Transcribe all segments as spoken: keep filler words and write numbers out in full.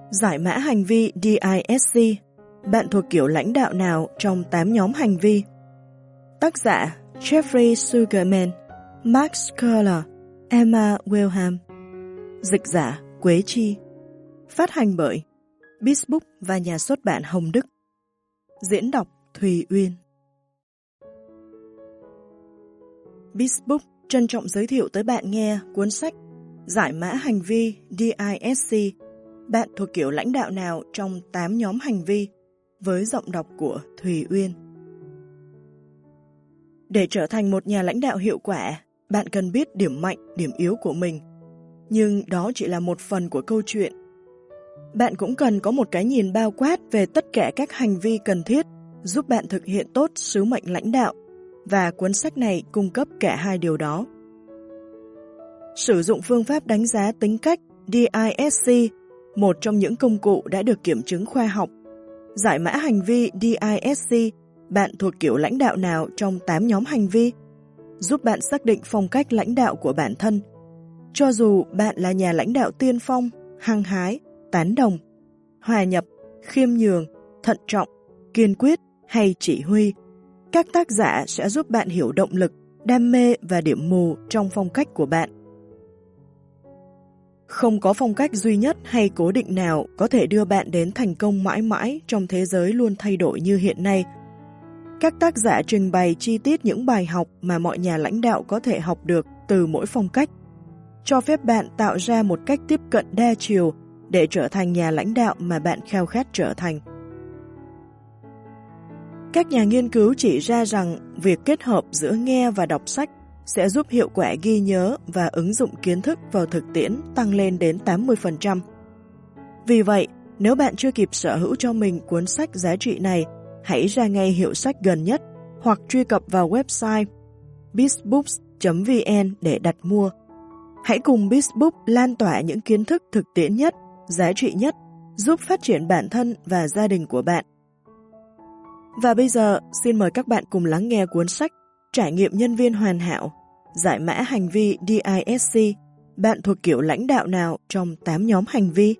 Giải mã hành vi đê i ét xê, bạn thuộc kiểu lãnh đạo nào trong tám nhóm hành vi? Tác giả Jeffrey Sugarman, Max Curler, Emma Wilhelm. Dịch giả Quế Chi. Phát hành bởi Bizbook và nhà xuất bản Hồng Đức. Diễn đọc Thùy Uyên. Bizbook trân trọng giới thiệu tới bạn nghe cuốn sách Giải mã hành vi đê i ét xê, bạn thuộc kiểu lãnh đạo nào trong tám nhóm hành vi, với giọng đọc của Thùy Uyên. Để trở thành một nhà lãnh đạo hiệu quả, bạn cần biết điểm mạnh, điểm yếu của mình. Nhưng đó chỉ là một phần của câu chuyện. Bạn cũng cần có một cái nhìn bao quát về tất cả các hành vi cần thiết giúp bạn thực hiện tốt sứ mệnh lãnh đạo, và cuốn sách này cung cấp cả hai điều đó. Sử dụng phương pháp đánh giá tính cách đê i ét xê, một trong những công cụ đã được kiểm chứng khoa học. Giải mã hành vi đê i ét xê, bạn thuộc kiểu lãnh đạo nào trong tám nhóm hành vi, giúp bạn xác định phong cách lãnh đạo của bản thân. Cho dù bạn là nhà lãnh đạo tiên phong, hăng hái, tán đồng, hòa nhập, khiêm nhường, thận trọng, kiên quyết hay chỉ huy, các tác giả sẽ giúp bạn hiểu động lực, đam mê và điểm mù trong phong cách của bạn. Không có phong cách duy nhất hay cố định nào có thể đưa bạn đến thành công mãi mãi trong thế giới luôn thay đổi như hiện nay. Các tác giả trình bày chi tiết những bài học mà mọi nhà lãnh đạo có thể học được từ mỗi phong cách, cho phép bạn tạo ra một cách tiếp cận đa chiều để trở thành nhà lãnh đạo mà bạn khao khát trở thành. Các nhà nghiên cứu chỉ ra rằng việc kết hợp giữa nghe và đọc sách sẽ giúp hiệu quả ghi nhớ và ứng dụng kiến thức vào thực tiễn tăng lên đến tám mươi phần trăm. Vì vậy, nếu bạn chưa kịp sở hữu cho mình cuốn sách giá trị này, hãy ra ngay hiệu sách gần nhất hoặc truy cập vào website bizbooks chấm vn để đặt mua. Hãy cùng Bizbook lan tỏa những kiến thức thực tiễn nhất, giá trị nhất, giúp phát triển bản thân và gia đình của bạn. Và bây giờ, xin mời các bạn cùng lắng nghe cuốn sách Trải nghiệm nhân viên hoàn hảo, giải mã hành vi đê i ét xê, bạn thuộc kiểu lãnh đạo nào trong tám nhóm hành vi?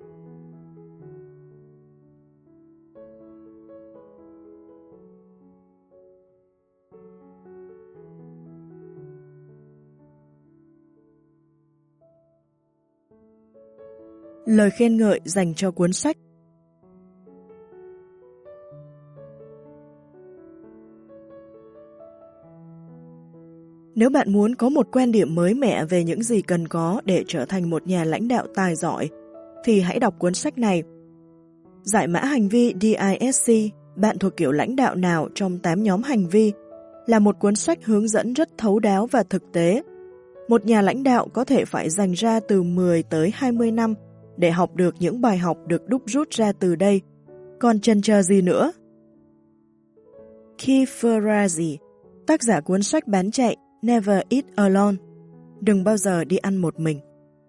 Lời khen ngợi dành cho cuốn sách. Nếu bạn muốn có một quan điểm mới mẻ về những gì cần có để trở thành một nhà lãnh đạo tài giỏi, thì hãy đọc cuốn sách này. Giải mã hành vi đê i ét xê, bạn thuộc kiểu lãnh đạo nào trong tám nhóm hành vi, là một cuốn sách hướng dẫn rất thấu đáo và thực tế. Một nhà lãnh đạo có thể phải dành ra từ mười tới hai mươi năm để học được những bài học được đúc rút ra từ đây. Còn chần chờ gì nữa? Keith Ferrazzi, tác giả cuốn sách bán chạy Never Eat Alone, đừng bao giờ đi ăn một mình.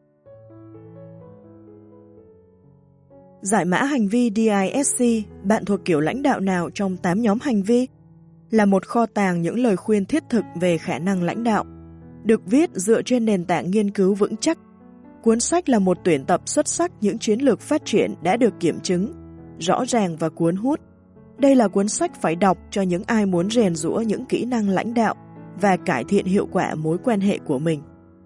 Giải mã hành vi đê i ét xê, bạn thuộc kiểu lãnh đạo nào trong tám nhóm hành vi, là một kho tàng những lời khuyên thiết thực về khả năng lãnh đạo, được viết dựa trên nền tảng nghiên cứu vững chắc. Cuốn sách là một tuyển tập xuất sắc những chiến lược phát triển đã được kiểm chứng, rõ ràng và cuốn hút. Đây là cuốn sách phải đọc cho những ai muốn rèn giũa những kỹ năng lãnh đạo và cải thiện hiệu quả mối quan hệ của mình.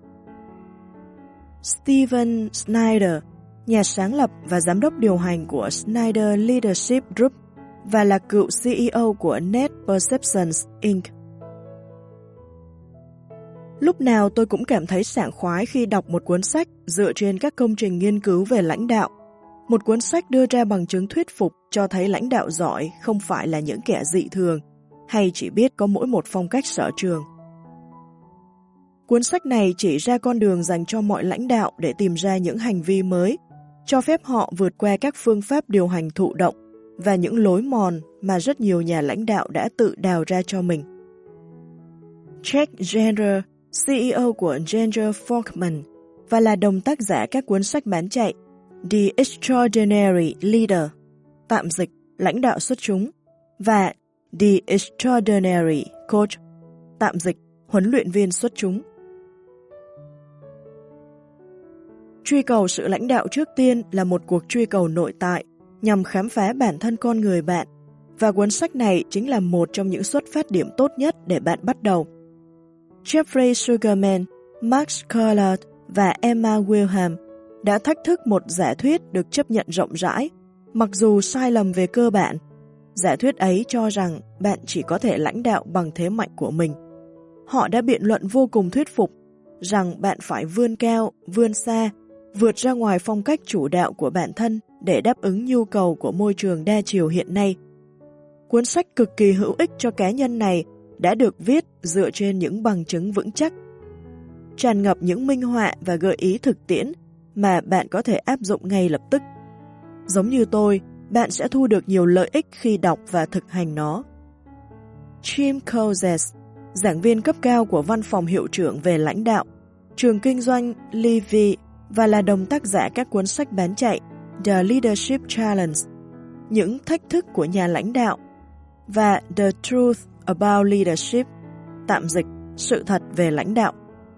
Steven Snyder, nhà sáng lập và giám đốc điều hành của Snyder Leadership Group và là cựu xê e ô của Net Perceptions Incorporated. Lúc nào tôi cũng cảm thấy sảng khoái khi đọc một cuốn sách dựa trên các công trình nghiên cứu về lãnh đạo. Một cuốn sách đưa ra bằng chứng thuyết phục cho thấy lãnh đạo giỏi không phải là những kẻ dị thường, hay chỉ biết có mỗi một phong cách sở trường. Cuốn sách này chỉ ra con đường dành cho mọi lãnh đạo để tìm ra những hành vi mới, cho phép họ vượt qua các phương pháp điều hành thụ động và những lối mòn mà rất nhiều nhà lãnh đạo đã tự đào ra cho mình. Jack Gender, xê e ô của Gender Forkman và là đồng tác giả các cuốn sách bán chạy The Extraordinary Leader, tạm dịch lãnh đạo xuất chúng, và The Extraordinary Coach, tạm dịch huấn luyện viên xuất chúng. Truy cầu sự lãnh đạo trước tiên là một cuộc truy cầu nội tại nhằm khám phá bản thân con người bạn, và cuốn sách này chính là một trong những xuất phát điểm tốt nhất để bạn bắt đầu. Jeffrey Sugarman, Max Collard và Emma Wilhelm đã thách thức một giả thuyết được chấp nhận rộng rãi, mặc dù sai lầm về cơ bản. Giả thuyết ấy cho rằng bạn chỉ có thể lãnh đạo bằng thế mạnh của mình. Họ đã biện luận vô cùng thuyết phục rằng bạn phải vươn cao, vươn xa, vượt ra ngoài phong cách chủ đạo của bản thân để đáp ứng nhu cầu của môi trường đa chiều hiện nay. Cuốn sách cực kỳ hữu ích cho cá nhân này đã được viết dựa trên những bằng chứng vững chắc, tràn ngập những minh họa và gợi ý thực tiễn mà bạn có thể áp dụng ngay lập tức. Giống như tôi, bạn sẽ thu được nhiều lợi ích khi đọc và thực hành nó. Jim Coates, giảng viên cấp cao của Văn phòng Hiệu trưởng về lãnh đạo, trường kinh doanh Levy và là đồng tác giả các cuốn sách bán chạy The Leadership Challenge, những thách thức của nhà lãnh đạo, và The Truth About Leadership, tạm dịch, sự thật về lãnh đạo.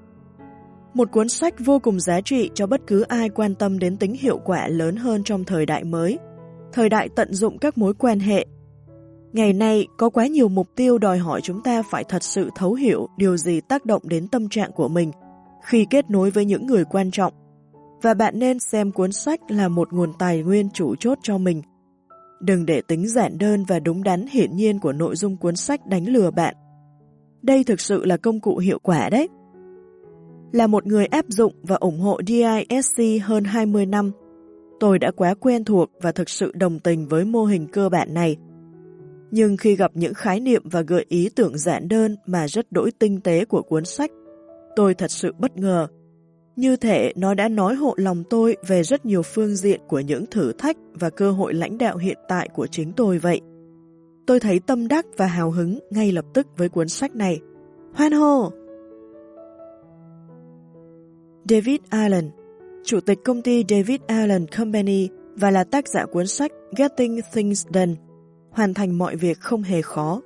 Một cuốn sách vô cùng giá trị cho bất cứ ai quan tâm đến tính hiệu quả lớn hơn trong thời đại mới, thời đại tận dụng các mối quan hệ. Ngày nay, có quá nhiều mục tiêu đòi hỏi chúng ta phải thật sự thấu hiểu điều gì tác động đến tâm trạng của mình khi kết nối với những người quan trọng, và bạn nên xem cuốn sách là một nguồn tài nguyên chủ chốt cho mình. Đừng để tính giản đơn và đúng đắn hiển nhiên của nội dung cuốn sách đánh lừa bạn. Đây thực sự là công cụ hiệu quả đấy. Là một người áp dụng và ủng hộ đê i ét xê hơn hai mươi năm, tôi đã quá quen thuộc và thực sự đồng tình với mô hình cơ bản này. Nhưng khi gặp những khái niệm và gợi ý tưởng giản đơn mà rất đỗi tinh tế của cuốn sách, tôi thật sự bất ngờ. Như thể nó đã nói hộ lòng tôi về rất nhiều phương diện của những thử thách và cơ hội lãnh đạo hiện tại của chính tôi vậy. Tôi thấy tâm đắc và hào hứng ngay lập tức với cuốn sách này. Hoan hô! David Allen, chủ tịch công ty David Allen Company và là tác giả cuốn sách Getting Things Done, hoàn thành mọi việc không hề khó.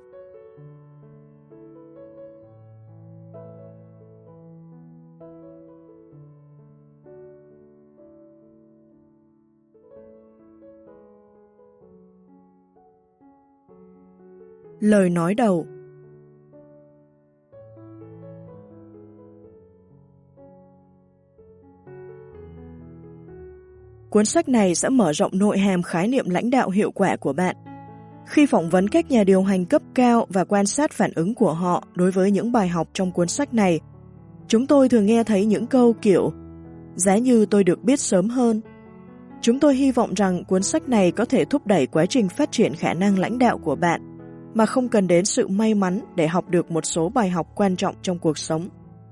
Lời nói đầu. Cuốn sách này sẽ mở rộng nội hàm khái niệm lãnh đạo hiệu quả của bạn. Khi phỏng vấn các nhà điều hành cấp cao và quan sát phản ứng của họ đối với những bài học trong cuốn sách này, chúng tôi thường nghe thấy những câu kiểu giá như tôi được biết sớm hơn. Chúng tôi hy vọng rằng cuốn sách này có thể thúc đẩy quá trình phát triển khả năng lãnh đạo của bạn, mà không cần đến sự may mắn để học được một số bài học quan trọng trong cuộc sống.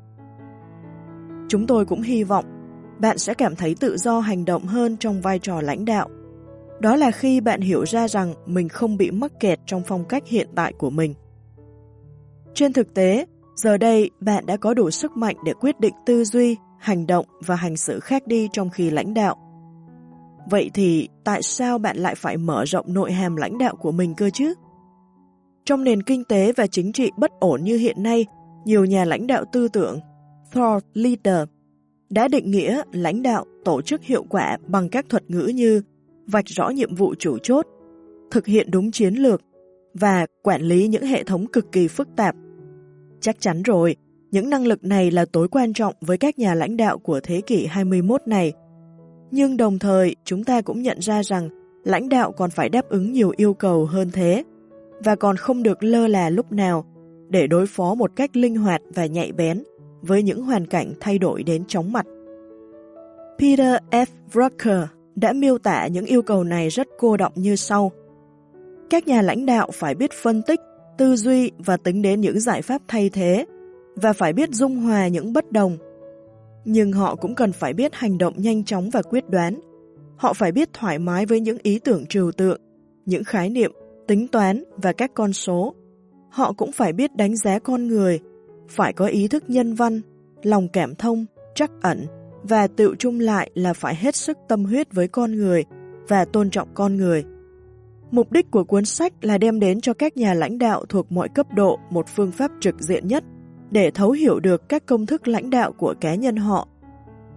Chúng tôi cũng hy vọng bạn sẽ cảm thấy tự do hành động hơn trong vai trò lãnh đạo. Đó là khi bạn hiểu ra rằng mình không bị mắc kẹt trong phong cách hiện tại của mình. Trên thực tế, giờ đây bạn đã có đủ sức mạnh để quyết định tư duy, hành động và hành xử khác đi trong khi lãnh đạo. Vậy thì tại sao bạn lại phải mở rộng nội hàm lãnh đạo của mình cơ chứ? Trong nền kinh tế và chính trị bất ổn như hiện nay, nhiều nhà lãnh đạo tư tưởng, thought leader, đã định nghĩa lãnh đạo tổ chức hiệu quả bằng các thuật ngữ như vạch rõ nhiệm vụ chủ chốt, thực hiện đúng chiến lược và quản lý những hệ thống cực kỳ phức tạp. Chắc chắn rồi, những năng lực này là tối quan trọng với các nhà lãnh đạo của thế kỷ hai mươi mốt này. Nhưng đồng thời, chúng ta cũng nhận ra rằng lãnh đạo còn phải đáp ứng nhiều yêu cầu hơn thế, và còn không được lơ là lúc nào để đối phó một cách linh hoạt và nhạy bén với những hoàn cảnh thay đổi đến chóng mặt. Peter F. Drucker đã miêu tả những yêu cầu này rất cô đọng như sau. Các nhà lãnh đạo phải biết phân tích, tư duy và tính đến những giải pháp thay thế, và phải biết dung hòa những bất đồng. Nhưng họ cũng cần phải biết hành động nhanh chóng và quyết đoán. Họ phải biết thoải mái với những ý tưởng trừu tượng, những khái niệm, tính toán và các con số. Họ cũng phải biết đánh giá con người, phải có ý thức nhân văn, lòng cảm thông, trắc ẩn, và tự chung lại là phải hết sức tâm huyết với con người và tôn trọng con người. Mục đích của cuốn sách là đem đến cho các nhà lãnh đạo thuộc mọi cấp độ một phương pháp trực diện nhất để thấu hiểu được các công thức lãnh đạo của cá nhân họ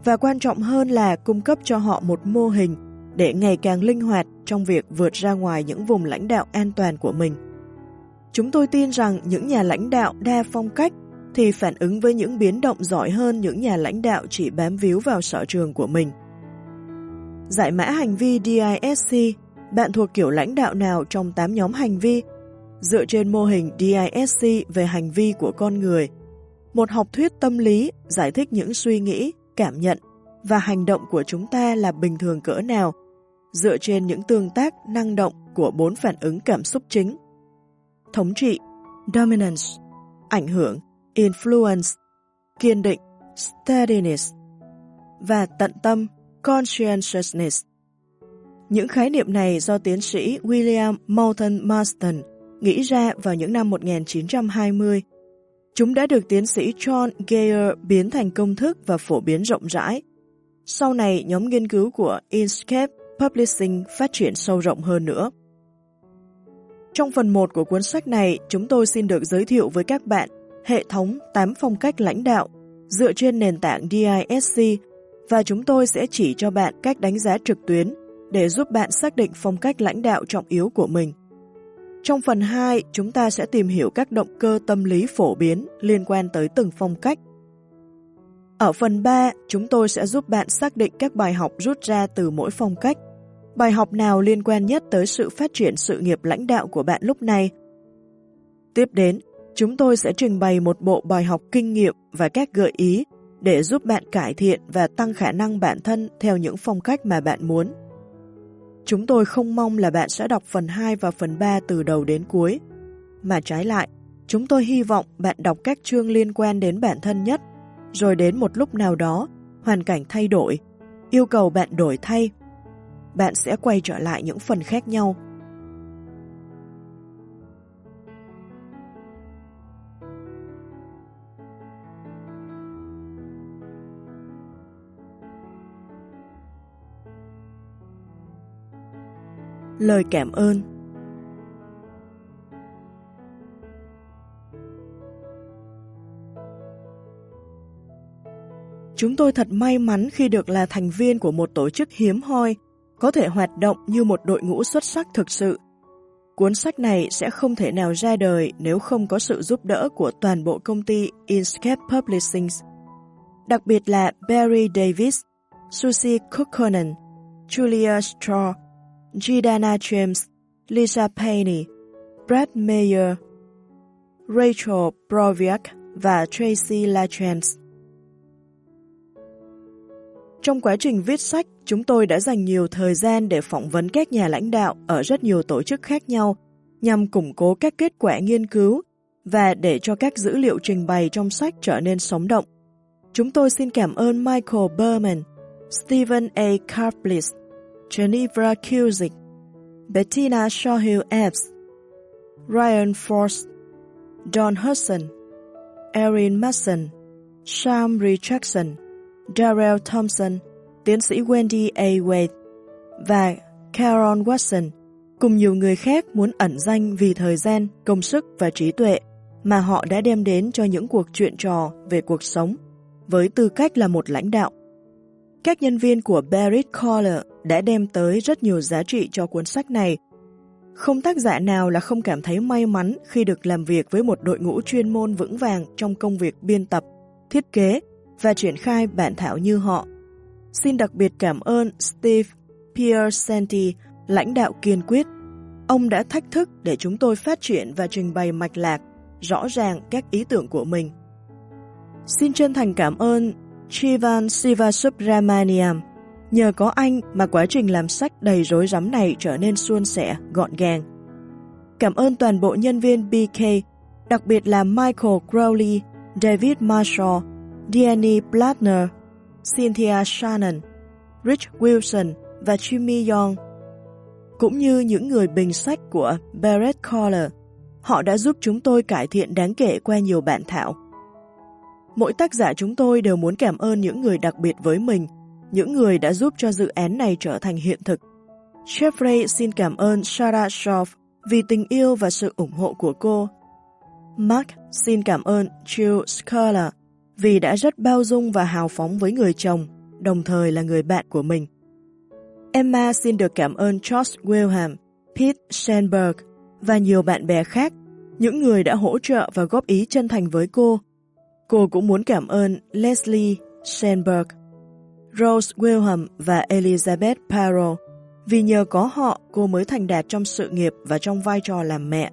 và quan trọng hơn là cung cấp cho họ một mô hình để ngày càng linh hoạt trong việc vượt ra ngoài những vùng lãnh đạo an toàn của mình. Chúng tôi tin rằng những nhà lãnh đạo đa phong cách thì phản ứng với những biến động giỏi hơn những nhà lãnh đạo chỉ bám víu vào sở trường của mình. Giải mã hành vi đê i ét xê, bạn thuộc kiểu lãnh đạo nào trong tám nhóm hành vi? Dựa trên mô hình đê i ét xê về hành vi của con người, một học thuyết tâm lý giải thích những suy nghĩ, cảm nhận và hành động của chúng ta là bình thường cỡ nào, dựa trên những tương tác năng động của bốn phản ứng cảm xúc chính: thống trị, dominance, ảnh hưởng, influence, kiên định, steadiness, và tận tâm, conscientiousness. Những khái niệm này do tiến sĩ William Moulton Marston nghĩ ra vào những năm một nghìn chín trăm hai mươi. Chúng đã được tiến sĩ John Geyer biến thành công thức và phổ biến rộng rãi. Sau này, nhóm nghiên cứu của Inkscape Publishing phát triển sâu rộng hơn nữa. Trong phần một của cuốn sách này, chúng tôi xin được giới thiệu với các bạn hệ thống tám phong cách lãnh đạo dựa trên nền tảng đê i ét xê, và chúng tôi sẽ chỉ cho bạn cách đánh giá trực tuyến để giúp bạn xác định phong cách lãnh đạo trọng yếu của mình. Trong phần hai, chúng ta sẽ tìm hiểu các động cơ tâm lý phổ biến liên quan tới từng phong cách. Ở phần ba, chúng tôi sẽ giúp bạn xác định các bài học rút ra từ mỗi phong cách. Bài học nào liên quan nhất tới sự phát triển sự nghiệp lãnh đạo của bạn lúc này? Tiếp đến, chúng tôi sẽ trình bày một bộ bài học kinh nghiệm và các gợi ý để giúp bạn cải thiện và tăng khả năng bản thân theo những phong cách mà bạn muốn. Chúng tôi không mong là bạn sẽ đọc phần hai và phần ba từ đầu đến cuối, mà trái lại, chúng tôi hy vọng bạn đọc các chương liên quan đến bản thân nhất, rồi đến một lúc nào đó, hoàn cảnh thay đổi, yêu cầu bạn đổi thay. Bạn sẽ quay trở lại những phần khác nhau. Lời cảm ơn. Chúng tôi thật may mắn khi được là thành viên của một tổ chức hiếm hoi, có thể hoạt động như một đội ngũ xuất sắc thực sự. Cuốn sách này sẽ không thể nào ra đời nếu không có sự giúp đỡ của toàn bộ công ty Inkscape Publishing, đặc biệt là Barry Davis, Susie Kukkonen, Julia Straw, Jidana James, Lisa Payne, Brad Mayer, Rachel Broviak và Tracy LaChance. Trong quá trình viết sách, chúng tôi đã dành nhiều thời gian để phỏng vấn các nhà lãnh đạo ở rất nhiều tổ chức khác nhau nhằm củng cố các kết quả nghiên cứu và để cho các dữ liệu trình bày trong sách trở nên sống động. Chúng tôi xin cảm ơn Michael Berman, Stephen A. Karplis, Geneva Cusick, Bettina Shaw-Hill-Epps, Ryan Force, Don Hudson, Erin Mason, Sam Richardson, Darrell Thompson, tiến sĩ Wendy A. Wade và Carol Watson, cùng nhiều người khác muốn ẩn danh vì thời gian, công sức và trí tuệ mà họ đã đem đến cho những cuộc chuyện trò về cuộc sống với tư cách là một lãnh đạo. Các nhân viên của Barrett Collar đã đem tới rất nhiều giá trị cho cuốn sách này. Không tác giả nào là không cảm thấy may mắn khi được làm việc với một đội ngũ chuyên môn vững vàng trong công việc biên tập, thiết kế và triển khai bản thảo như họ. Xin đặc biệt cảm ơn Steve Piersanti, lãnh đạo kiên quyết. Ông đã thách thức để chúng tôi phát triển và trình bày mạch lạc, rõ ràng các ý tưởng của mình. Xin chân thành cảm ơn Chivan Sivasubramaniam. Nhờ có anh mà quá trình làm sách đầy rối rắm này trở nên suôn sẻ, gọn gàng. Cảm ơn toàn bộ nhân viên bê ca, đặc biệt là Michael Crowley, David Marshall, Diane Blattner, Cynthia Shannon, Rich Wilson và Jimmy Young, cũng như những người bình sách của Barrett Collar. Họ đã giúp chúng tôi cải thiện đáng kể qua nhiều bản thảo. Mỗi tác giả chúng tôi đều muốn cảm ơn những người đặc biệt với mình, những người đã giúp cho dự án này trở thành hiện thực. Jeffrey xin cảm ơn Sarah Shaw vì tình yêu và sự ủng hộ của cô. Mark xin cảm ơn Jill Sculler vì đã rất bao dung và hào phóng với người chồng, đồng thời là người bạn của mình. Emma xin được cảm ơn George Wilhelm, Pete Schenberg và nhiều bạn bè khác, những người đã hỗ trợ và góp ý chân thành với cô. Cô cũng muốn cảm ơn Leslie Schenberg, Rose Wilhelm và Elizabeth Parrow, vì nhờ có họ cô mới thành đạt trong sự nghiệp và trong vai trò làm mẹ.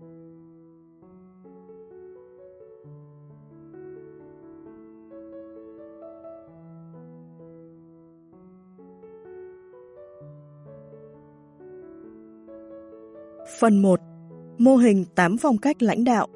Phần một. Mô hình tám phong cách lãnh đạo.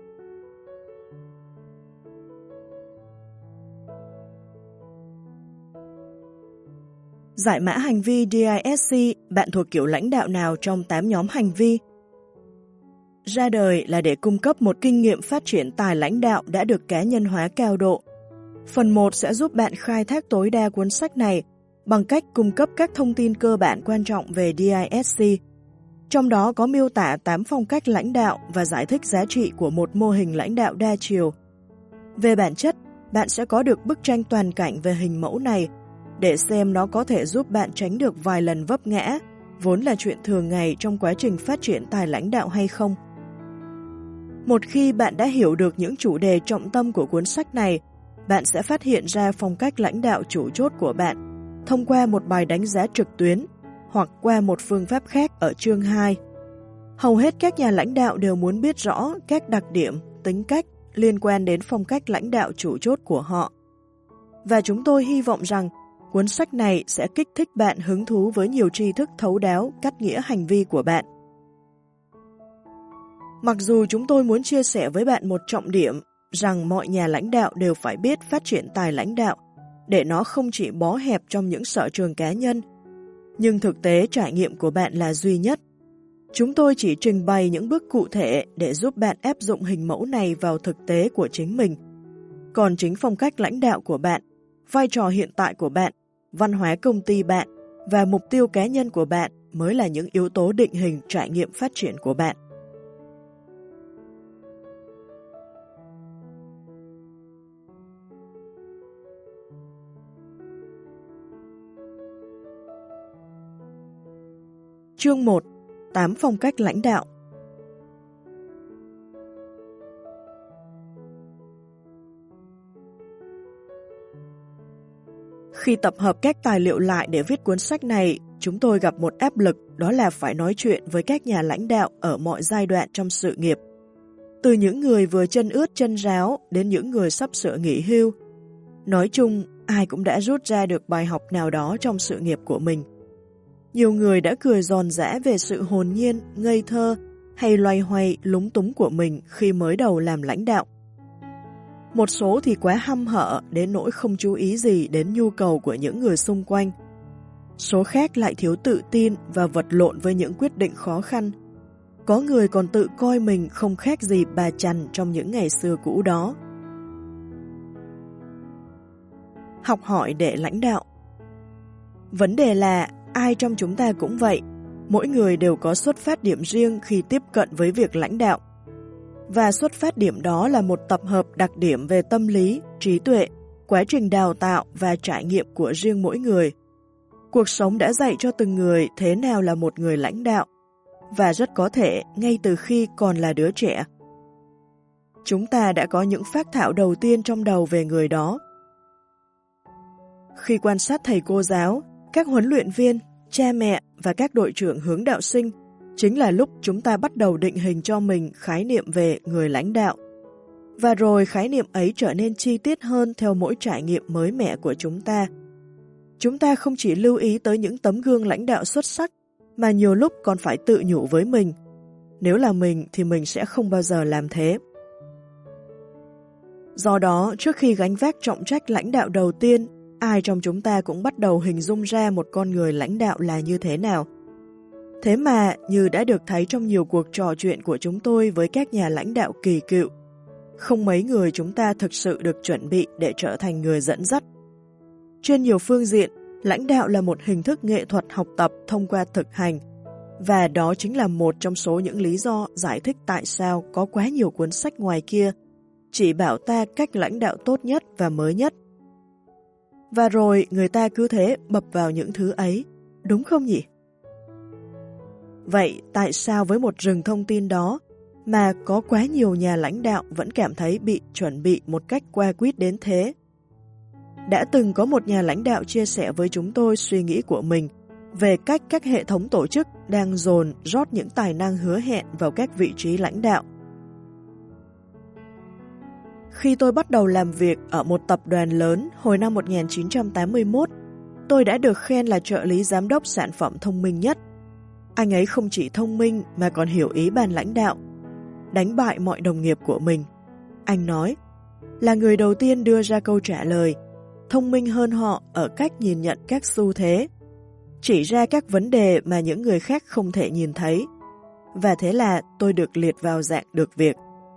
Giải mã hành vi đê i ét xê, bạn thuộc kiểu lãnh đạo nào trong tám nhóm hành vi? Ra đời là để cung cấp một kinh nghiệm phát triển tài lãnh đạo đã được cá nhân hóa cao độ. Phần một sẽ giúp bạn khai thác tối đa cuốn sách này bằng cách cung cấp các thông tin cơ bản quan trọng về đê i ét xê. Trong đó có miêu tả tám phong cách lãnh đạo và giải thích giá trị của một mô hình lãnh đạo đa chiều. Về bản chất, bạn sẽ có được bức tranh toàn cảnh về hình mẫu này để xem nó có thể giúp bạn tránh được vài lần vấp ngã, vốn là chuyện thường ngày trong quá trình phát triển tài lãnh đạo hay không. Một khi bạn đã hiểu được những chủ đề trọng tâm của cuốn sách này, bạn sẽ phát hiện ra phong cách lãnh đạo chủ chốt của bạn thông qua một bài đánh giá trực tuyến hoặc qua một phương pháp khác ở chương hai. Hầu hết các nhà lãnh đạo đều muốn biết rõ các đặc điểm, tính cách liên quan đến phong cách lãnh đạo chủ chốt của họ. Và chúng tôi hy vọng rằng cuốn sách này sẽ kích thích bạn hứng thú với nhiều tri thức thấu đáo cắt nghĩa hành vi của bạn. Mặc dù chúng tôi muốn chia sẻ với bạn một trọng điểm rằng mọi nhà lãnh đạo đều phải biết phát triển tài lãnh đạo để nó không chỉ bó hẹp trong những sở trường cá nhân, nhưng thực tế trải nghiệm của bạn là duy nhất. Chúng tôi chỉ trình bày những bước cụ thể để giúp bạn áp dụng hình mẫu này vào thực tế của chính mình. Còn chính phong cách lãnh đạo của bạn, vai trò hiện tại của bạn, văn hóa công ty bạn và mục tiêu cá nhân của bạn mới là những yếu tố định hình trải nghiệm phát triển của bạn. Chương một. tám phong cách lãnh đạo. Khi tập hợp các tài liệu lại để viết cuốn sách này, chúng tôi gặp một áp lực, đó là phải nói chuyện với các nhà lãnh đạo ở mọi giai đoạn trong sự nghiệp. Từ những người vừa chân ướt chân ráo đến những người sắp sửa nghỉ hưu. Nói chung, ai cũng đã rút ra được bài học nào đó trong sự nghiệp của mình. Nhiều người đã cười giòn giã về sự hồn nhiên, ngây thơ hay loay hoay lúng túng của mình khi mới đầu làm lãnh đạo. Một số thì quá hăm hở đến nỗi không chú ý gì đến nhu cầu của những người xung quanh. Số khác lại thiếu tự tin và vật lộn với những quyết định khó khăn. Có người còn tự coi mình không khác gì bà Chằn trong những ngày xưa cũ đó. Học hỏi để lãnh đạo. Vấn đề là ai trong chúng ta cũng vậy, mỗi người đều có xuất phát điểm riêng khi tiếp cận với việc lãnh đạo. Và xuất phát điểm đó là một tập hợp đặc điểm về tâm lý, trí tuệ, quá trình đào tạo và trải nghiệm của riêng mỗi người. Cuộc sống đã dạy cho từng người thế nào là một người lãnh đạo, và rất có thể ngay từ khi còn là đứa trẻ. Chúng ta đã có những phác thảo đầu tiên trong đầu về người đó. Khi quan sát thầy cô giáo, các huấn luyện viên, cha mẹ và các đội trưởng hướng đạo sinh, chính là lúc chúng ta bắt đầu định hình cho mình khái niệm về người lãnh đạo. Và rồi khái niệm ấy trở nên chi tiết hơn theo mỗi trải nghiệm mới mẻ của chúng ta. Chúng ta không chỉ lưu ý tới những tấm gương lãnh đạo xuất sắc, mà nhiều lúc còn phải tự nhủ với mình. Nếu là mình thì mình sẽ không bao giờ làm thế. Do đó, trước khi gánh vác trọng trách lãnh đạo đầu tiên, ai trong chúng ta cũng bắt đầu hình dung ra một con người lãnh đạo là như thế nào. Thế mà, như đã được thấy trong nhiều cuộc trò chuyện của chúng tôi với các nhà lãnh đạo kỳ cựu, không mấy người chúng ta thực sự được chuẩn bị để trở thành người dẫn dắt. Trên nhiều phương diện, lãnh đạo là một hình thức nghệ thuật học tập thông qua thực hành, và đó chính là một trong số những lý do giải thích tại sao có quá nhiều cuốn sách ngoài kia chỉ bảo ta cách lãnh đạo tốt nhất và mới nhất. Và rồi người ta cứ thế bập vào những thứ ấy, đúng không nhỉ? Vậy tại sao với một rừng thông tin đó mà có quá nhiều nhà lãnh đạo vẫn cảm thấy bị chuẩn bị một cách qua quýt đến thế? Đã từng có một nhà lãnh đạo chia sẻ với chúng tôi suy nghĩ của mình về cách các hệ thống tổ chức đang dồn rót những tài năng hứa hẹn vào các vị trí lãnh đạo. Khi tôi bắt đầu làm việc ở một tập đoàn lớn hồi năm một nghìn chín trăm tám mươi mốt, tôi đã được khen là trợ lý giám đốc sản phẩm thông minh nhất. Anh ấy không chỉ thông minh mà còn hiểu ý ban lãnh đạo, đánh bại mọi đồng nghiệp của mình. Anh nói, là người đầu tiên đưa ra câu trả lời, thông minh hơn họ ở cách nhìn nhận các xu thế, chỉ ra các vấn đề mà những người khác không thể nhìn thấy. Và thế là tôi được liệt vào dạng được việc.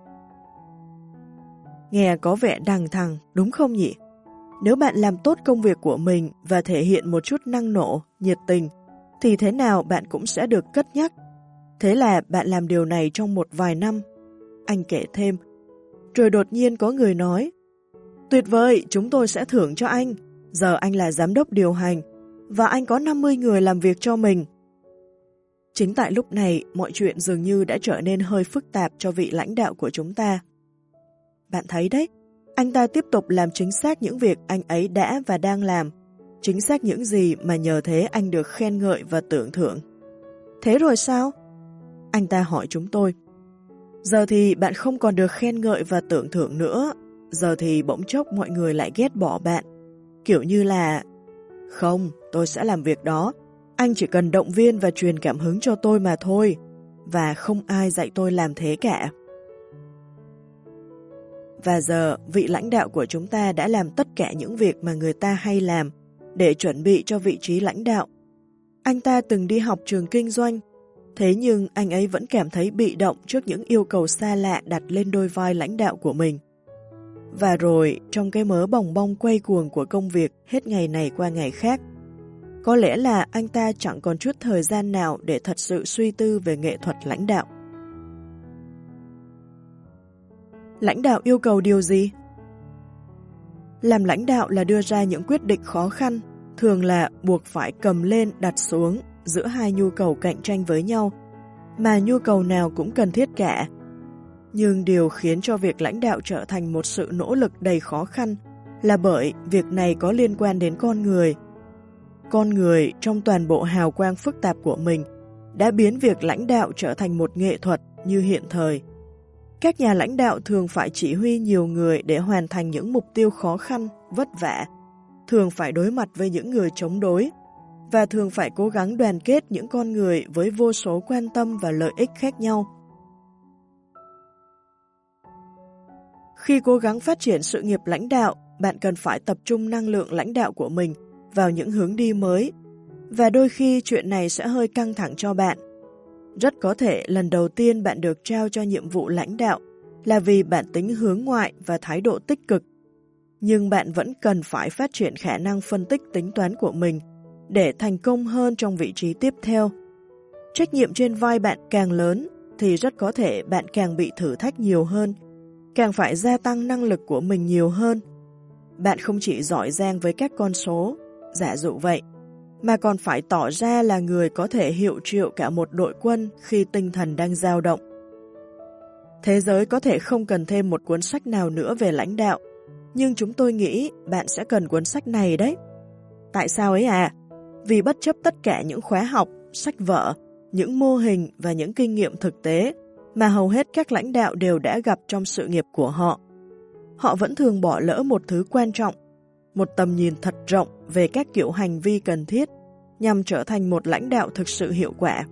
Nghe có vẻ đằng thằng, đúng không nhỉ? Nếu bạn làm tốt công việc của mình và thể hiện một chút năng nổ, nhiệt tình, thì thế nào bạn cũng sẽ được cất nhắc. Thế là bạn làm điều này trong một vài năm. Anh kể thêm. Rồi đột nhiên có người nói, tuyệt vời, chúng tôi sẽ thưởng cho anh. Giờ anh là giám đốc điều hành, và anh có năm mươi người làm việc cho mình. Chính tại lúc này, mọi chuyện dường như đã trở nên hơi phức tạp cho vị lãnh đạo của chúng ta. Bạn thấy đấy, anh ta tiếp tục làm chính xác những việc anh ấy đã và đang làm, chính xác những gì mà nhờ thế anh được khen ngợi và tưởng thưởng. Thế rồi sao? Anh ta hỏi chúng tôi. Giờ thì bạn không còn được khen ngợi và tưởng thưởng nữa, giờ thì bỗng chốc mọi người lại ghét bỏ bạn. Kiểu như là, không, tôi sẽ làm việc đó, anh chỉ cần động viên và truyền cảm hứng cho tôi mà thôi, và không ai dạy tôi làm thế cả. Và giờ, vị lãnh đạo của chúng ta đã làm tất cả những việc mà người ta hay làm để chuẩn bị cho vị trí lãnh đạo. Anh ta từng đi học trường kinh doanh, thế nhưng anh ấy vẫn cảm thấy bị động trước những yêu cầu xa lạ đặt lên đôi vai lãnh đạo của mình. Và rồi, trong cái mớ bòng bong quay cuồng của công việc hết ngày này qua ngày khác, có lẽ là anh ta chẳng còn chút thời gian nào để thật sự suy tư về nghệ thuật lãnh đạo. Lãnh đạo yêu cầu điều gì? Làm lãnh đạo là đưa ra những quyết định khó khăn, thường là buộc phải cầm lên đặt xuống giữa hai nhu cầu cạnh tranh với nhau, mà nhu cầu nào cũng cần thiết cả. Nhưng điều khiến cho việc lãnh đạo trở thành một sự nỗ lực đầy khó khăn là bởi việc này có liên quan đến con người. Con người trong toàn bộ hào quang phức tạp của mình đã biến việc lãnh đạo trở thành một nghệ thuật như hiện thời. Các nhà lãnh đạo thường phải chỉ huy nhiều người để hoàn thành những mục tiêu khó khăn, vất vả, thường phải đối mặt với những người chống đối, và thường phải cố gắng đoàn kết những con người với vô số quan tâm và lợi ích khác nhau. Khi cố gắng phát triển sự nghiệp lãnh đạo, bạn cần phải tập trung năng lượng lãnh đạo của mình vào những hướng đi mới, và đôi khi chuyện này sẽ hơi căng thẳng cho bạn. Rất có thể lần đầu tiên bạn được trao cho nhiệm vụ lãnh đạo là vì bản tính hướng ngoại và thái độ tích cực, nhưng bạn vẫn cần phải phát triển khả năng phân tích tính toán của mình để thành công hơn trong vị trí tiếp theo. Trách nhiệm trên vai bạn càng lớn thì rất có thể bạn càng bị thử thách nhiều hơn, càng phải gia tăng năng lực của mình nhiều hơn. Bạn không chỉ giỏi giang với các con số, giả dụ vậy, mà còn phải tỏ ra là người có thể hiệu triệu cả một đội quân khi tinh thần đang dao động. Thế giới có thể không cần thêm một cuốn sách nào nữa về lãnh đạo, nhưng chúng tôi nghĩ bạn sẽ cần cuốn sách này đấy. Tại sao ấy à? Vì bất chấp tất cả những khóa học, sách vở, những mô hình và những kinh nghiệm thực tế mà hầu hết các lãnh đạo đều đã gặp trong sự nghiệp của họ, họ vẫn thường bỏ lỡ một thứ quan trọng, một tầm nhìn thật rộng về các kiểu hành vi cần thiết nhằm trở thành một lãnh đạo thực sự hiệu quả.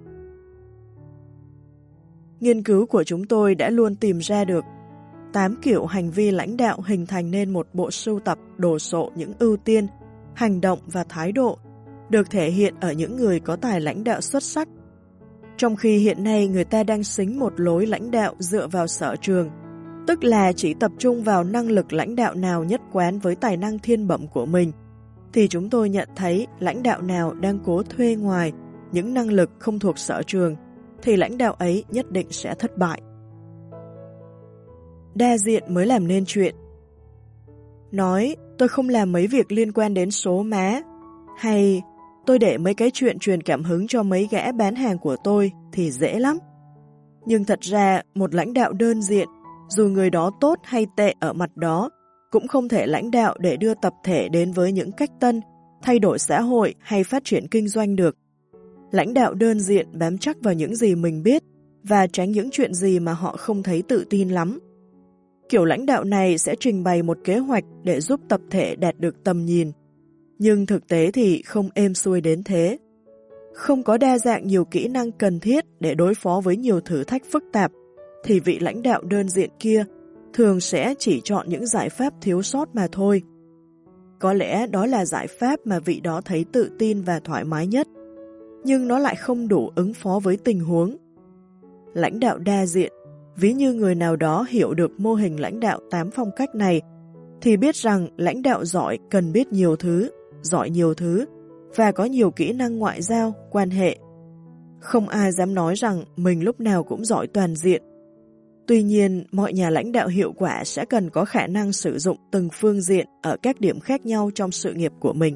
Nghiên cứu của chúng tôi đã luôn tìm ra được tám kiểu hành vi lãnh đạo hình thành nên một bộ sưu tập đồ sộ những ưu tiên, hành động và thái độ được thể hiện ở những người có tài lãnh đạo xuất sắc. Trong khi hiện nay người ta đang xính một lối lãnh đạo dựa vào sở trường, tức là chỉ tập trung vào năng lực lãnh đạo nào nhất quán với tài năng thiên bẩm của mình, thì chúng tôi nhận thấy lãnh đạo nào đang cố thuê ngoài những năng lực không thuộc sở trường, thì lãnh đạo ấy nhất định sẽ thất bại. Đa diện mới làm nên chuyện. nói tôi không làm mấy việc liên quan đến số má, hay tôi để mấy cái chuyện truyền cảm hứng cho mấy gã bán hàng của tôi thì dễ lắm. Nhưng thật ra một lãnh đạo đơn diện, dù người đó tốt hay tệ ở mặt đó, cũng không thể lãnh đạo để đưa tập thể đến với những cách tân, thay đổi xã hội hay phát triển kinh doanh được. Lãnh đạo đơn diện bám chắc vào những gì mình biết và tránh những chuyện gì mà họ không thấy tự tin lắm. Kiểu lãnh đạo này sẽ trình bày một kế hoạch để giúp tập thể đạt được tầm nhìn, nhưng thực tế thì không êm xuôi đến thế. Không có đa dạng nhiều kỹ năng cần thiết để đối phó với nhiều thử thách phức tạp, thì vị lãnh đạo đơn diện kia thường sẽ chỉ chọn những giải pháp thiếu sót mà thôi. Có lẽ đó là giải pháp mà vị đó thấy tự tin và thoải mái nhất, nhưng nó lại không đủ ứng phó với tình huống. Lãnh đạo đa diện, ví như người nào đó hiểu được mô hình lãnh đạo tám phong cách này, thì biết rằng lãnh đạo giỏi cần biết nhiều thứ, giỏi nhiều thứ, và có nhiều kỹ năng ngoại giao, quan hệ. Không ai dám nói rằng mình lúc nào cũng giỏi toàn diện. Tuy nhiên, mọi nhà lãnh đạo hiệu quả sẽ cần có khả năng sử dụng từng phương diện ở các điểm khác nhau trong sự nghiệp của mình.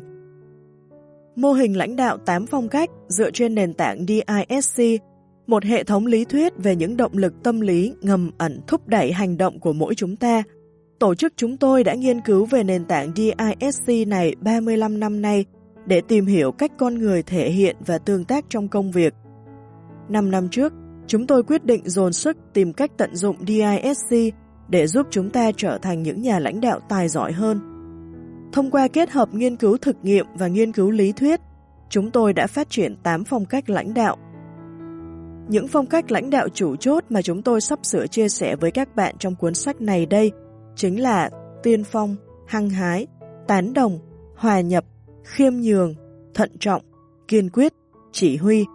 Mô hình lãnh đạo tám phong cách dựa trên nền tảng đê i ét xê, một hệ thống lý thuyết về những động lực tâm lý ngầm ẩn thúc đẩy hành động của mỗi chúng ta. Tổ chức chúng tôi đã nghiên cứu về nền tảng đê i ét xê này ba mươi lăm năm nay để tìm hiểu cách con người thể hiện và tương tác trong công việc. Năm năm trước, chúng tôi quyết định dồn sức tìm cách tận dụng đê i ét xê để giúp chúng ta trở thành những nhà lãnh đạo tài giỏi hơn. Thông qua kết hợp nghiên cứu thực nghiệm và nghiên cứu lý thuyết, chúng tôi đã phát triển tám phong cách lãnh đạo. Những phong cách lãnh đạo chủ chốt mà chúng tôi sắp sửa chia sẻ với các bạn trong cuốn sách này đây chính là tiên phong, hăng hái, tán đồng, hòa nhập, khiêm nhường, thận trọng, kiên quyết, chỉ huy.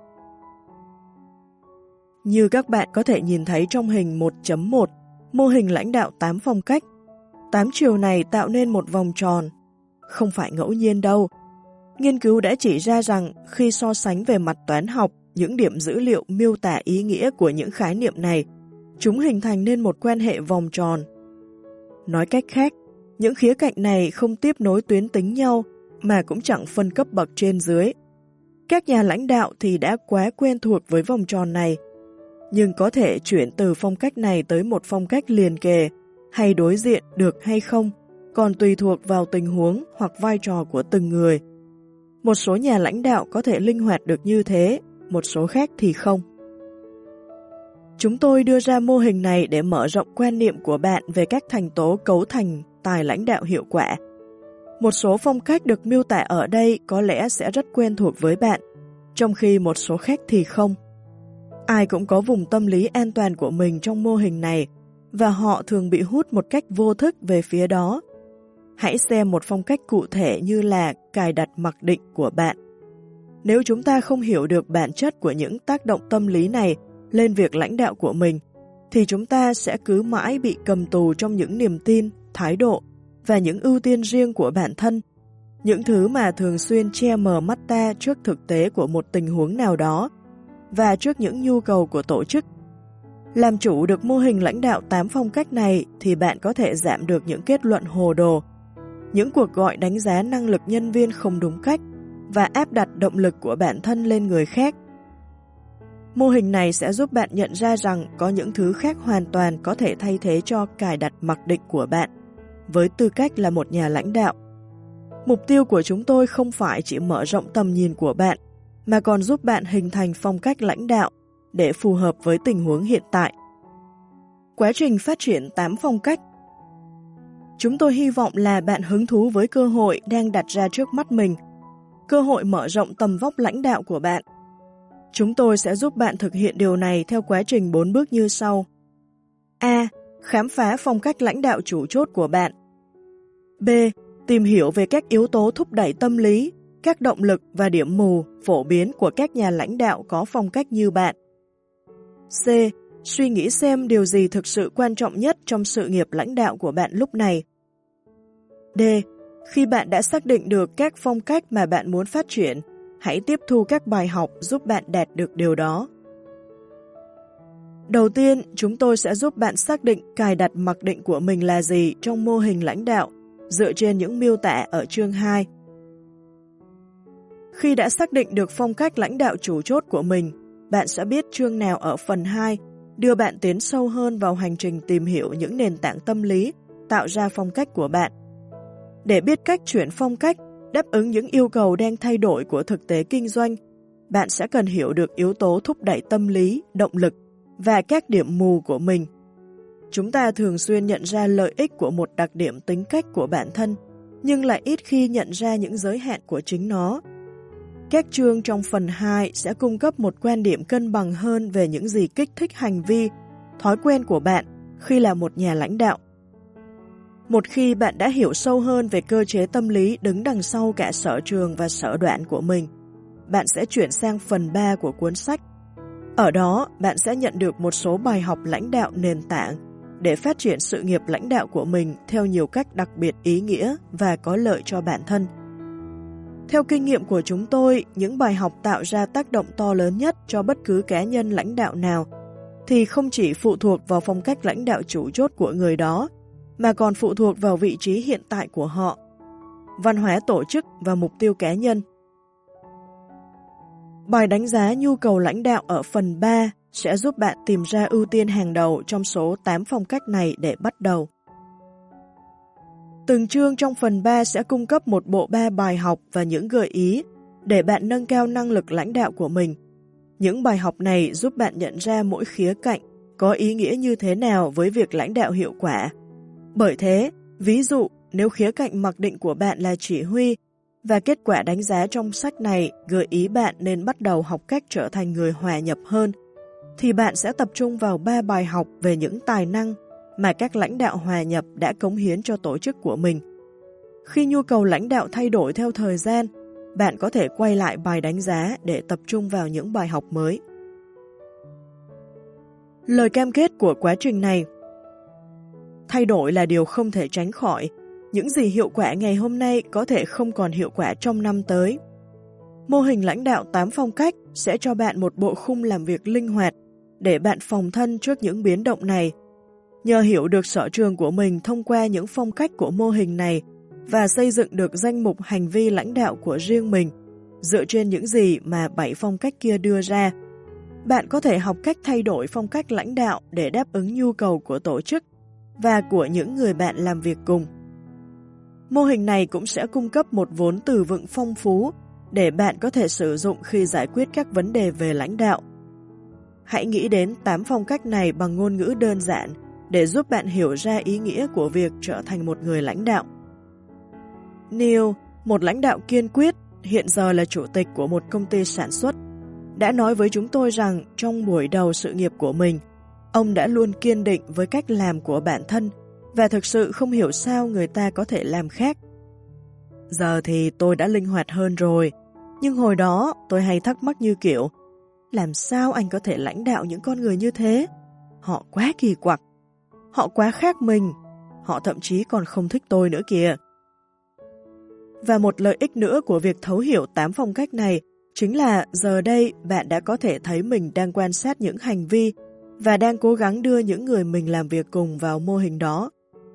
Như các bạn có thể nhìn thấy trong hình một chấm một, mô hình lãnh đạo tám phong cách, tám chiều này tạo nên một vòng tròn. Không phải ngẫu nhiên đâu. Nghiên cứu đã chỉ ra rằng khi so sánh về mặt toán học những điểm dữ liệu miêu tả ý nghĩa của những khái niệm này, chúng hình thành nên một quan hệ vòng tròn. Nói cách khác, những khía cạnh này không tiếp nối tuyến tính nhau mà cũng chẳng phân cấp bậc trên dưới. Các nhà lãnh đạo thì đã quá quen thuộc với vòng tròn này, nhưng có thể chuyển từ phong cách này tới một phong cách liền kề hay đối diện được hay không, còn tùy thuộc vào tình huống hoặc vai trò của từng người. Một số nhà lãnh đạo có thể linh hoạt được như thế, một số khác thì không. Chúng tôi đưa ra mô hình này để mở rộng quan niệm của bạn về các thành tố cấu thành tài lãnh đạo hiệu quả. Một số phong cách được miêu tả ở đây có lẽ sẽ rất quen thuộc với bạn, trong khi một số khác thì không. Ai cũng có vùng tâm lý an toàn của mình trong mô hình này, và họ thường bị hút một cách vô thức về phía đó. Hãy xem một phong cách cụ thể như là cài đặt mặc định của bạn. Nếu chúng ta không hiểu được bản chất của những tác động tâm lý này lên việc lãnh đạo của mình, thì chúng ta sẽ cứ mãi bị cầm tù trong những niềm tin, thái độ và những ưu tiên riêng của bản thân, những thứ mà thường xuyên che mờ mắt ta trước thực tế của một tình huống nào đó và trước những nhu cầu của tổ chức. Làm chủ được mô hình lãnh đạo tám phong cách này thì bạn có thể giảm được những kết luận hồ đồ, những cuộc gọi đánh giá năng lực nhân viên không đúng cách và áp đặt động lực của bản thân lên người khác. Mô hình này sẽ giúp bạn nhận ra rằng có những thứ khác hoàn toàn có thể thay thế cho cài đặt mặc định của bạn, với tư cách là một nhà lãnh đạo. Mục tiêu của chúng tôi không phải chỉ mở rộng tầm nhìn của bạn, mà còn giúp bạn hình thành phong cách lãnh đạo để phù hợp với tình huống hiện tại. Quá trình phát triển tám phong cách. Chúng tôi hy vọng là bạn hứng thú với cơ hội đang đặt ra trước mắt mình, cơ hội mở rộng tầm vóc lãnh đạo của bạn. Chúng tôi sẽ giúp bạn thực hiện điều này theo quá trình bốn bước như sau. A. Khám phá phong cách lãnh đạo chủ chốt của bạn. B. Tìm hiểu về các yếu tố thúc đẩy tâm lý, các động lực và điểm mù phổ biến của các nhà lãnh đạo có phong cách như bạn. C. Suy nghĩ xem điều gì thực sự quan trọng nhất trong sự nghiệp lãnh đạo của bạn lúc này. D. Khi bạn đã xác định được các phong cách mà bạn muốn phát triển, hãy tiếp thu các bài học giúp bạn đạt được điều đó. Đầu tiên, chúng tôi sẽ giúp bạn xác định cài đặt mặc định của mình là gì trong mô hình lãnh đạo dựa trên những miêu tả ở chương hai. Khi đã xác định được phong cách lãnh đạo chủ chốt của mình, bạn sẽ biết chương nào ở phần hai đưa bạn tiến sâu hơn vào hành trình tìm hiểu những nền tảng tâm lý tạo ra phong cách của bạn. Để biết cách chuyển phong cách, đáp ứng những yêu cầu đang thay đổi của thực tế kinh doanh, bạn sẽ cần hiểu được yếu tố thúc đẩy tâm lý, động lực và các điểm mù của mình. Chúng ta thường xuyên nhận ra lợi ích của một đặc điểm tính cách của bản thân, nhưng lại ít khi nhận ra những giới hạn của chính nó. Các chương trong phần hai sẽ cung cấp một quan điểm cân bằng hơn về những gì kích thích hành vi, thói quen của bạn khi là một nhà lãnh đạo. Một khi bạn đã hiểu sâu hơn về cơ chế tâm lý đứng đằng sau cả sở trường và sở đoạn của mình, bạn sẽ chuyển sang phần ba của cuốn sách. Ở đó, bạn sẽ nhận được một số bài học lãnh đạo nền tảng để phát triển sự nghiệp lãnh đạo của mình theo nhiều cách đặc biệt ý nghĩa và có lợi cho bản thân. Theo kinh nghiệm của chúng tôi, những bài học tạo ra tác động to lớn nhất cho bất cứ cá nhân lãnh đạo nào thì không chỉ phụ thuộc vào phong cách lãnh đạo chủ chốt của người đó, mà còn phụ thuộc vào vị trí hiện tại của họ, văn hóa tổ chức và mục tiêu cá nhân. Bài đánh giá nhu cầu lãnh đạo ở phần ba sẽ giúp bạn tìm ra ưu tiên hàng đầu trong số tám phong cách này để bắt đầu. Từng chương trong phần ba sẽ cung cấp một bộ ba bài học và những gợi ý để bạn nâng cao năng lực lãnh đạo của mình. Những bài học này giúp bạn nhận ra mỗi khía cạnh có ý nghĩa như thế nào với việc lãnh đạo hiệu quả. Bởi thế, ví dụ nếu khía cạnh mặc định của bạn là chỉ huy và kết quả đánh giá trong sách này gợi ý bạn nên bắt đầu học cách trở thành người hòa nhập hơn, thì bạn sẽ tập trung vào ba bài học về những tài năng mà các lãnh đạo hòa nhập đã cống hiến cho tổ chức của mình. Khi nhu cầu lãnh đạo thay đổi theo thời gian, bạn có thể quay lại bài đánh giá để tập trung vào những bài học mới. Lời cam kết của quá trình này: thay đổi là điều không thể tránh khỏi. Những gì hiệu quả ngày hôm nay có thể không còn hiệu quả trong năm tới. Mô hình lãnh đạo tám phong cách sẽ cho bạn một bộ khung làm việc linh hoạt để bạn phòng thân trước những biến động này. Nhờ hiểu được sở trường của mình thông qua những phong cách của mô hình này và xây dựng được danh mục hành vi lãnh đạo của riêng mình, dựa trên những gì mà bảy phong cách kia đưa ra, bạn có thể học cách thay đổi phong cách lãnh đạo để đáp ứng nhu cầu của tổ chức và của những người bạn làm việc cùng. Mô hình này cũng sẽ cung cấp một vốn từ vựng phong phú để bạn có thể sử dụng khi giải quyết các vấn đề về lãnh đạo. Hãy nghĩ đến tám phong cách này bằng ngôn ngữ đơn giản để giúp bạn hiểu ra ý nghĩa của việc trở thành một người lãnh đạo. Neil, một lãnh đạo kiên quyết, hiện giờ là chủ tịch của một công ty sản xuất, đã nói với chúng tôi rằng trong buổi đầu sự nghiệp của mình, ông đã luôn kiên định với cách làm của bản thân và thực sự không hiểu sao người ta có thể làm khác. Giờ thì tôi đã linh hoạt hơn rồi, nhưng hồi đó tôi hay thắc mắc như kiểu, làm sao anh có thể lãnh đạo những con người như thế? Họ quá kỳ quặc, họ quá khác mình, họ thậm chí còn không thích tôi nữa kìa. Và một lợi ích nữa của việc thấu hiểu tám phong cách này chính là giờ đây bạn đã có thể thấy mình đang quan sát những hành vi và đang cố gắng đưa những người mình làm việc cùng vào mô hình đó.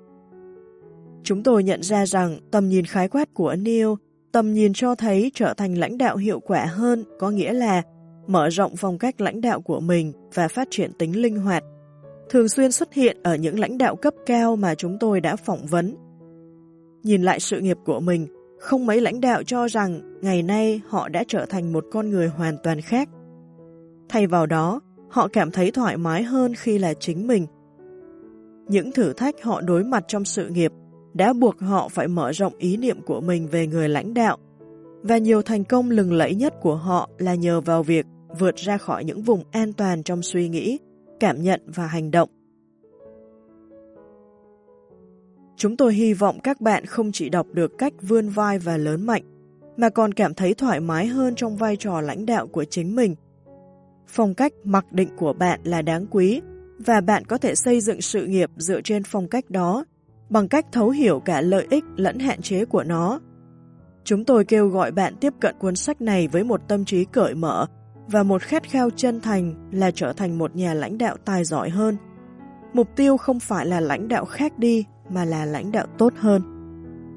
Chúng tôi nhận ra rằng tầm nhìn khái quát của Neil, tầm nhìn cho thấy trở thành lãnh đạo hiệu quả hơn có nghĩa là mở rộng phong cách lãnh đạo của mình và phát triển tính linh hoạt, thường xuyên xuất hiện ở những lãnh đạo cấp cao mà chúng tôi đã phỏng vấn. Nhìn lại sự nghiệp của mình, không mấy lãnh đạo cho rằng ngày nay họ đã trở thành một con người hoàn toàn khác. Thay vào đó, họ cảm thấy thoải mái hơn khi là chính mình. Những thử thách họ đối mặt trong sự nghiệp đã buộc họ phải mở rộng ý niệm của mình về người lãnh đạo, và nhiều thành công lừng lẫy nhất của họ là nhờ vào việc vượt ra khỏi những vùng an toàn trong suy nghĩ, cảm nhận và hành động. Chúng tôi hy vọng các bạn không chỉ đọc được cách vươn vai và lớn mạnh, mà còn cảm thấy thoải mái hơn trong vai trò lãnh đạo của chính mình. Phong cách mặc định của bạn là đáng quý, và bạn có thể xây dựng sự nghiệp dựa trên phong cách đó, bằng cách thấu hiểu cả lợi ích lẫn hạn chế của nó. Chúng tôi kêu gọi bạn tiếp cận cuốn sách này với một tâm trí cởi mở và một khát khao chân thành là trở thành một nhà lãnh đạo tài giỏi hơn. Mục tiêu không phải là lãnh đạo khác đi, mà là lãnh đạo tốt hơn.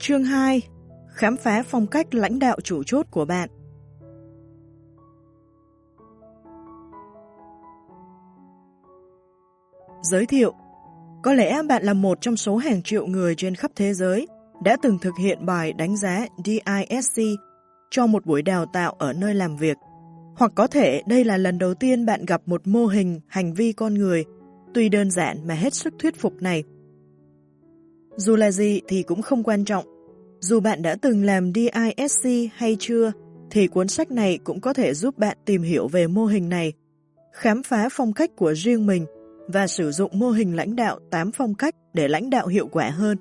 Chương hai. Khám phá phong cách lãnh đạo chủ chốt của bạn. Giới thiệu. Có lẽ bạn là một trong số hàng triệu người trên khắp thế giới đã từng thực hiện bài đánh giá D I S C cho một buổi đào tạo ở nơi làm việc. Hoặc có thể đây là lần đầu tiên bạn gặp một mô hình hành vi con người, tuy đơn giản mà hết sức thuyết phục này. Dù là gì thì cũng không quan trọng. Dù bạn đã từng làm D I S C hay chưa, thì cuốn sách này cũng có thể giúp bạn tìm hiểu về mô hình này, khám phá phong cách của riêng mình và sử dụng mô hình lãnh đạo tám phong cách để lãnh đạo hiệu quả hơn.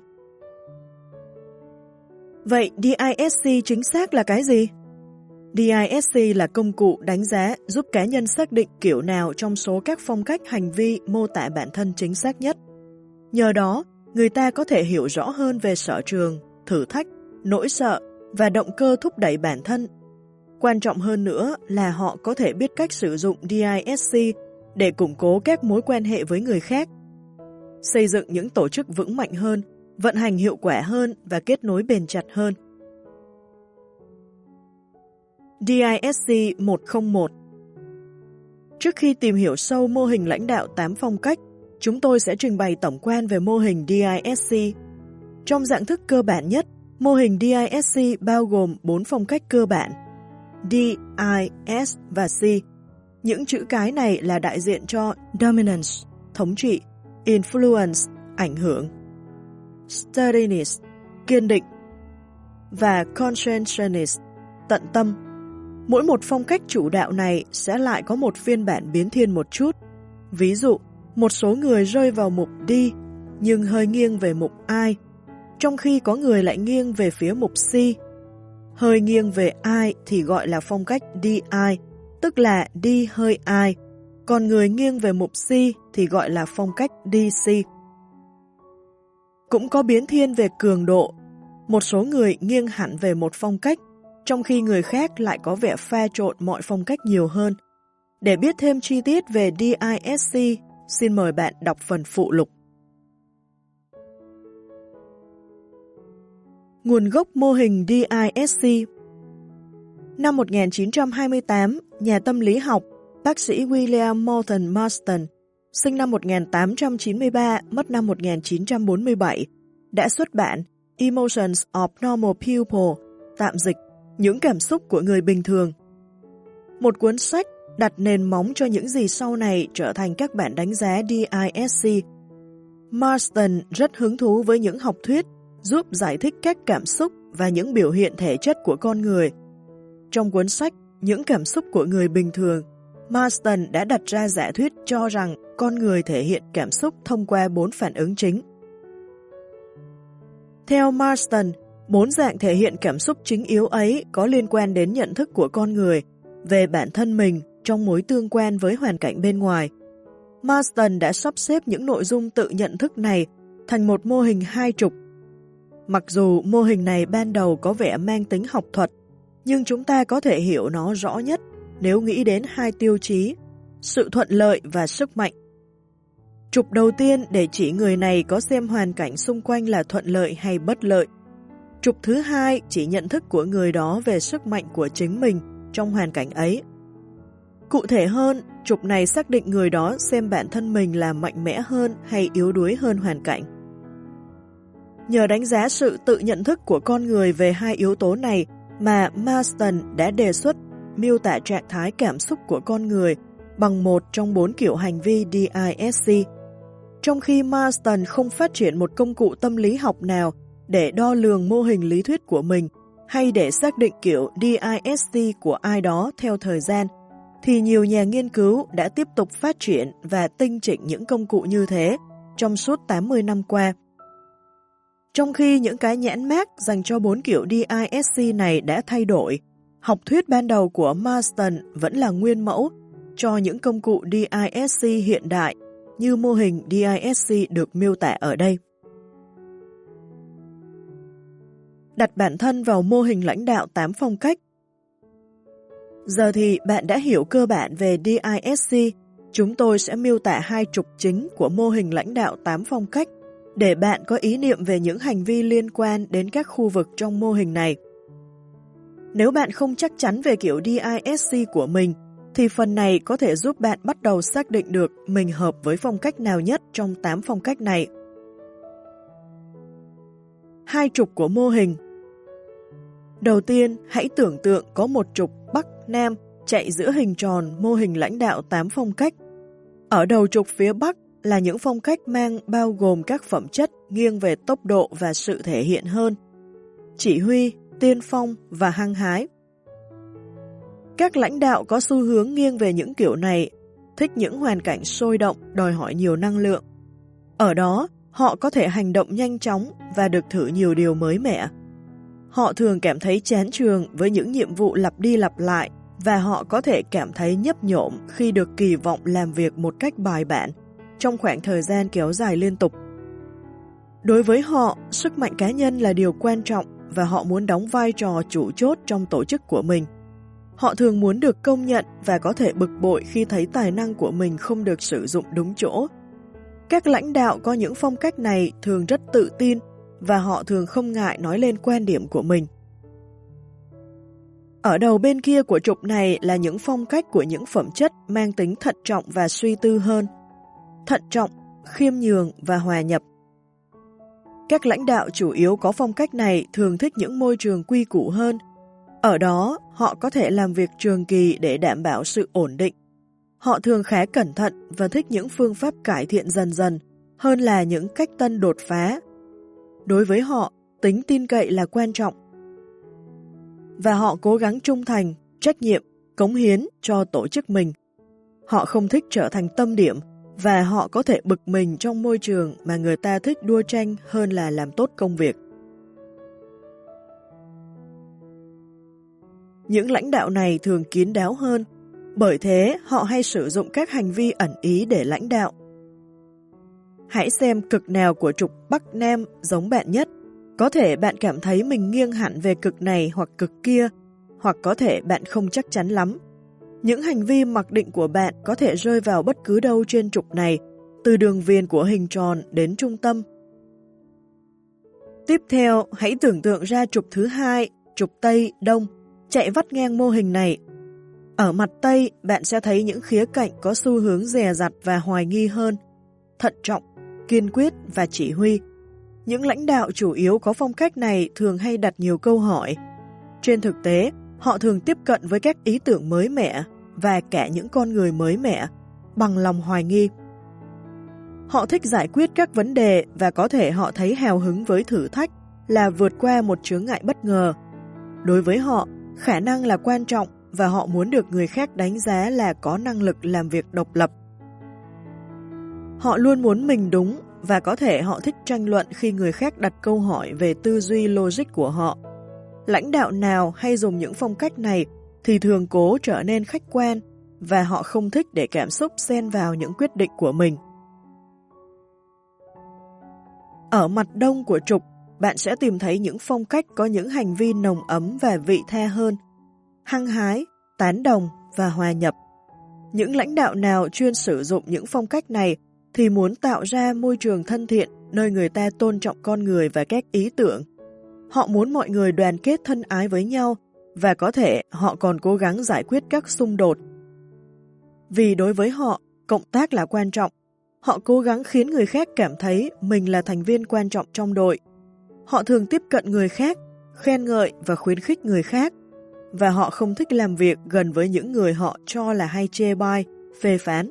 Vậy D I S C chính xác là cái gì? D I S C là công cụ đánh giá giúp cá nhân xác định kiểu nào trong số các phong cách hành vi mô tả bản thân chính xác nhất. Nhờ đó, người ta có thể hiểu rõ hơn về sở trường, thử thách, nỗi sợ và động cơ thúc đẩy bản thân. Quan trọng hơn nữa là họ có thể biết cách sử dụng D I S C để củng cố các mối quan hệ với người khác, xây dựng những tổ chức vững mạnh hơn, vận hành hiệu quả hơn và kết nối bền chặt hơn. D I S C một không một. Trước khi tìm hiểu sâu mô hình lãnh đạo tám phong cách, chúng tôi sẽ trình bày tổng quan về mô hình D I S C. Trong dạng thức cơ bản nhất, mô hình D I S C bao gồm bốn phong cách cơ bản: D, I, S và C. Những chữ cái này là đại diện cho dominance, thống trị, influence, ảnh hưởng, steadiness, kiên định, và conscientious, tận tâm. Mỗi một phong cách chủ đạo này sẽ lại có một phiên bản biến thiên một chút. Ví dụ, một số người rơi vào mục D nhưng hơi nghiêng về mục I, trong khi có người lại nghiêng về phía mục C. Hơi nghiêng về I thì gọi là phong cách D I, tức là D hơi I, còn người nghiêng về mục C thì gọi là phong cách D C. Cũng có biến thiên về cường độ. Một số người nghiêng hẳn về một phong cách, trong khi người khác lại có vẻ pha trộn mọi phong cách nhiều hơn. Để biết thêm chi tiết về D I S C, xin mời bạn đọc phần phụ lục. Nguồn gốc mô hình D I S C. Năm một nghìn chín trăm hai mươi tám, nhà tâm lý học, bác sĩ William Moulton Marston, sinh năm một nghìn tám trăm chín mươi ba, mất năm một nghìn chín trăm bốn mươi bảy, đã xuất bản Emotions of Normal People, tạm dịch, những cảm xúc của người bình thường. Một cuốn sách đặt nền móng cho những gì sau này trở thành các bản đánh giá D I S C. Marston rất hứng thú với những học thuyết giúp giải thích các cảm xúc và những biểu hiện thể chất của con người. Trong cuốn sách Những cảm xúc của người bình thường, Marston đã đặt ra giả thuyết cho rằng con người thể hiện cảm xúc thông qua bốn phản ứng chính. Theo Marston, bốn dạng thể hiện cảm xúc chính yếu ấy có liên quan đến nhận thức của con người về bản thân mình trong mối tương quan với hoàn cảnh bên ngoài. Marston đã sắp xếp những nội dung tự nhận thức này thành một mô hình hai trục. Mặc dù mô hình này ban đầu có vẻ mang tính học thuật, nhưng chúng ta có thể hiểu nó rõ nhất nếu nghĩ đến hai tiêu chí, sự thuận lợi và sức mạnh. Trục đầu tiên để chỉ người này có xem hoàn cảnh xung quanh là thuận lợi hay bất lợi. Trục thứ hai chỉ nhận thức của người đó về sức mạnh của chính mình trong hoàn cảnh ấy. Cụ thể hơn, trục này xác định người đó xem bản thân mình là mạnh mẽ hơn hay yếu đuối hơn hoàn cảnh. Nhờ đánh giá sự tự nhận thức của con người về hai yếu tố này mà Marston đã đề xuất miêu tả trạng thái cảm xúc của con người bằng một trong bốn kiểu hành vi D I S C. Trong khi Marston không phát triển một công cụ tâm lý học nào để đo lường mô hình lý thuyết của mình hay để xác định kiểu D I S C của ai đó theo thời gian, thì nhiều nhà nghiên cứu đã tiếp tục phát triển và tinh chỉnh những công cụ như thế trong suốt tám mươi năm qua. Trong khi những cái nhãn mác dành cho bốn kiểu D I S C này đã thay đổi, học thuyết ban đầu của Marston vẫn là nguyên mẫu cho những công cụ D I S C hiện đại như mô hình D I S C được miêu tả ở đây. Đặt bản thân vào mô hình lãnh đạo tám phong cách. Giờ thì bạn đã hiểu cơ bản về D I S C, chúng tôi sẽ miêu tả hai trục chính của mô hình lãnh đạo tám phong cách để bạn có ý niệm về những hành vi liên quan đến các khu vực trong mô hình này. Nếu bạn không chắc chắn về kiểu đê i ét xê của mình, thì phần này có thể giúp bạn bắt đầu xác định được mình hợp với phong cách nào nhất trong tám phong cách này. Hai trục của mô hình. Đầu tiên, hãy tưởng tượng có một trục Bắc-Nam chạy giữa hình tròn mô hình lãnh đạo tám phong cách. Ở đầu trục phía Bắc là những phong cách mang bao gồm các phẩm chất nghiêng về tốc độ và sự thể hiện hơn, chỉ huy, tiên phong và hăng hái. Các lãnh đạo có xu hướng nghiêng về những kiểu này, thích những hoàn cảnh sôi động, đòi hỏi nhiều năng lượng. Ở đó, họ có thể hành động nhanh chóng và được thử nhiều điều mới mẻ. Họ thường cảm thấy chán chường với những nhiệm vụ lặp đi lặp lại và họ có thể cảm thấy nhấp nhổm khi được kỳ vọng làm việc một cách bài bản trong khoảng thời gian kéo dài liên tục. Đối với họ, sức mạnh cá nhân là điều quan trọng và họ muốn đóng vai trò chủ chốt trong tổ chức của mình. Họ thường muốn được công nhận và có thể bực bội khi thấy tài năng của mình không được sử dụng đúng chỗ. Các lãnh đạo có những phong cách này thường rất tự tin và họ thường không ngại nói lên quan điểm của mình. Ở đầu bên kia của trục này là những phong cách của những phẩm chất mang tính thận trọng và suy tư hơn. Thận trọng, khiêm nhường và hòa nhập. Các lãnh đạo chủ yếu có phong cách này thường thích những môi trường quy củ hơn. Ở đó, họ có thể làm việc trường kỳ để đảm bảo sự ổn định. Họ thường khá cẩn thận và thích những phương pháp cải thiện dần dần hơn là những cách tân đột phá. Đối với họ, tính tin cậy là quan trọng. Và họ cố gắng trung thành, trách nhiệm, cống hiến cho tổ chức mình. Họ không thích trở thành tâm điểm và họ có thể bực mình trong môi trường mà người ta thích đua tranh hơn là làm tốt công việc. Những lãnh đạo này thường kín đáo hơn, bởi thế họ hay sử dụng các hành vi ẩn ý để lãnh đạo. Hãy xem cực nào của trục Bắc-Nam giống bạn nhất. Có thể bạn cảm thấy mình nghiêng hẳn về cực này hoặc cực kia, hoặc có thể bạn không chắc chắn lắm. Những hành vi mặc định của bạn có thể rơi vào bất cứ đâu trên trục này, từ đường viền của hình tròn đến trung tâm. Tiếp theo, hãy tưởng tượng ra trục thứ hai, trục Tây, Đông, chạy vắt ngang mô hình này. Ở mặt Tây, bạn sẽ thấy những khía cạnh có xu hướng dè dặt và hoài nghi hơn, thận trọng, kiên quyết và chỉ huy. Những lãnh đạo chủ yếu có phong cách này thường hay đặt nhiều câu hỏi. Trên thực tế, họ thường tiếp cận với các ý tưởng mới mẻ và cả những con người mới mẻ bằng lòng hoài nghi. Họ thích giải quyết các vấn đề và có thể họ thấy hào hứng với thử thách là vượt qua một chướng ngại bất ngờ. Đối với họ, khả năng là quan trọng và họ muốn được người khác đánh giá là có năng lực làm việc độc lập. Họ luôn muốn mình đúng và có thể họ thích tranh luận khi người khác đặt câu hỏi về tư duy logic của họ. Lãnh đạo nào hay dùng những phong cách này thì thường cố trở nên khách quan và họ không thích để cảm xúc xen vào những quyết định của mình. Ở mặt đông của trục, bạn sẽ tìm thấy những phong cách có những hành vi nồng ấm và vị tha hơn, hăng hái, tán đồng và hòa nhập. Những lãnh đạo nào chuyên sử dụng những phong cách này thì muốn tạo ra môi trường thân thiện nơi người ta tôn trọng con người và các ý tưởng. Họ muốn mọi người đoàn kết thân ái với nhau và có thể họ còn cố gắng giải quyết các xung đột. Vì đối với họ, cộng tác là quan trọng. Họ cố gắng khiến người khác cảm thấy mình là thành viên quan trọng trong đội. Họ thường tiếp cận người khác, khen ngợi và khuyến khích người khác. Và họ không thích làm việc gần với những người họ cho là hay chê bai, phê phán.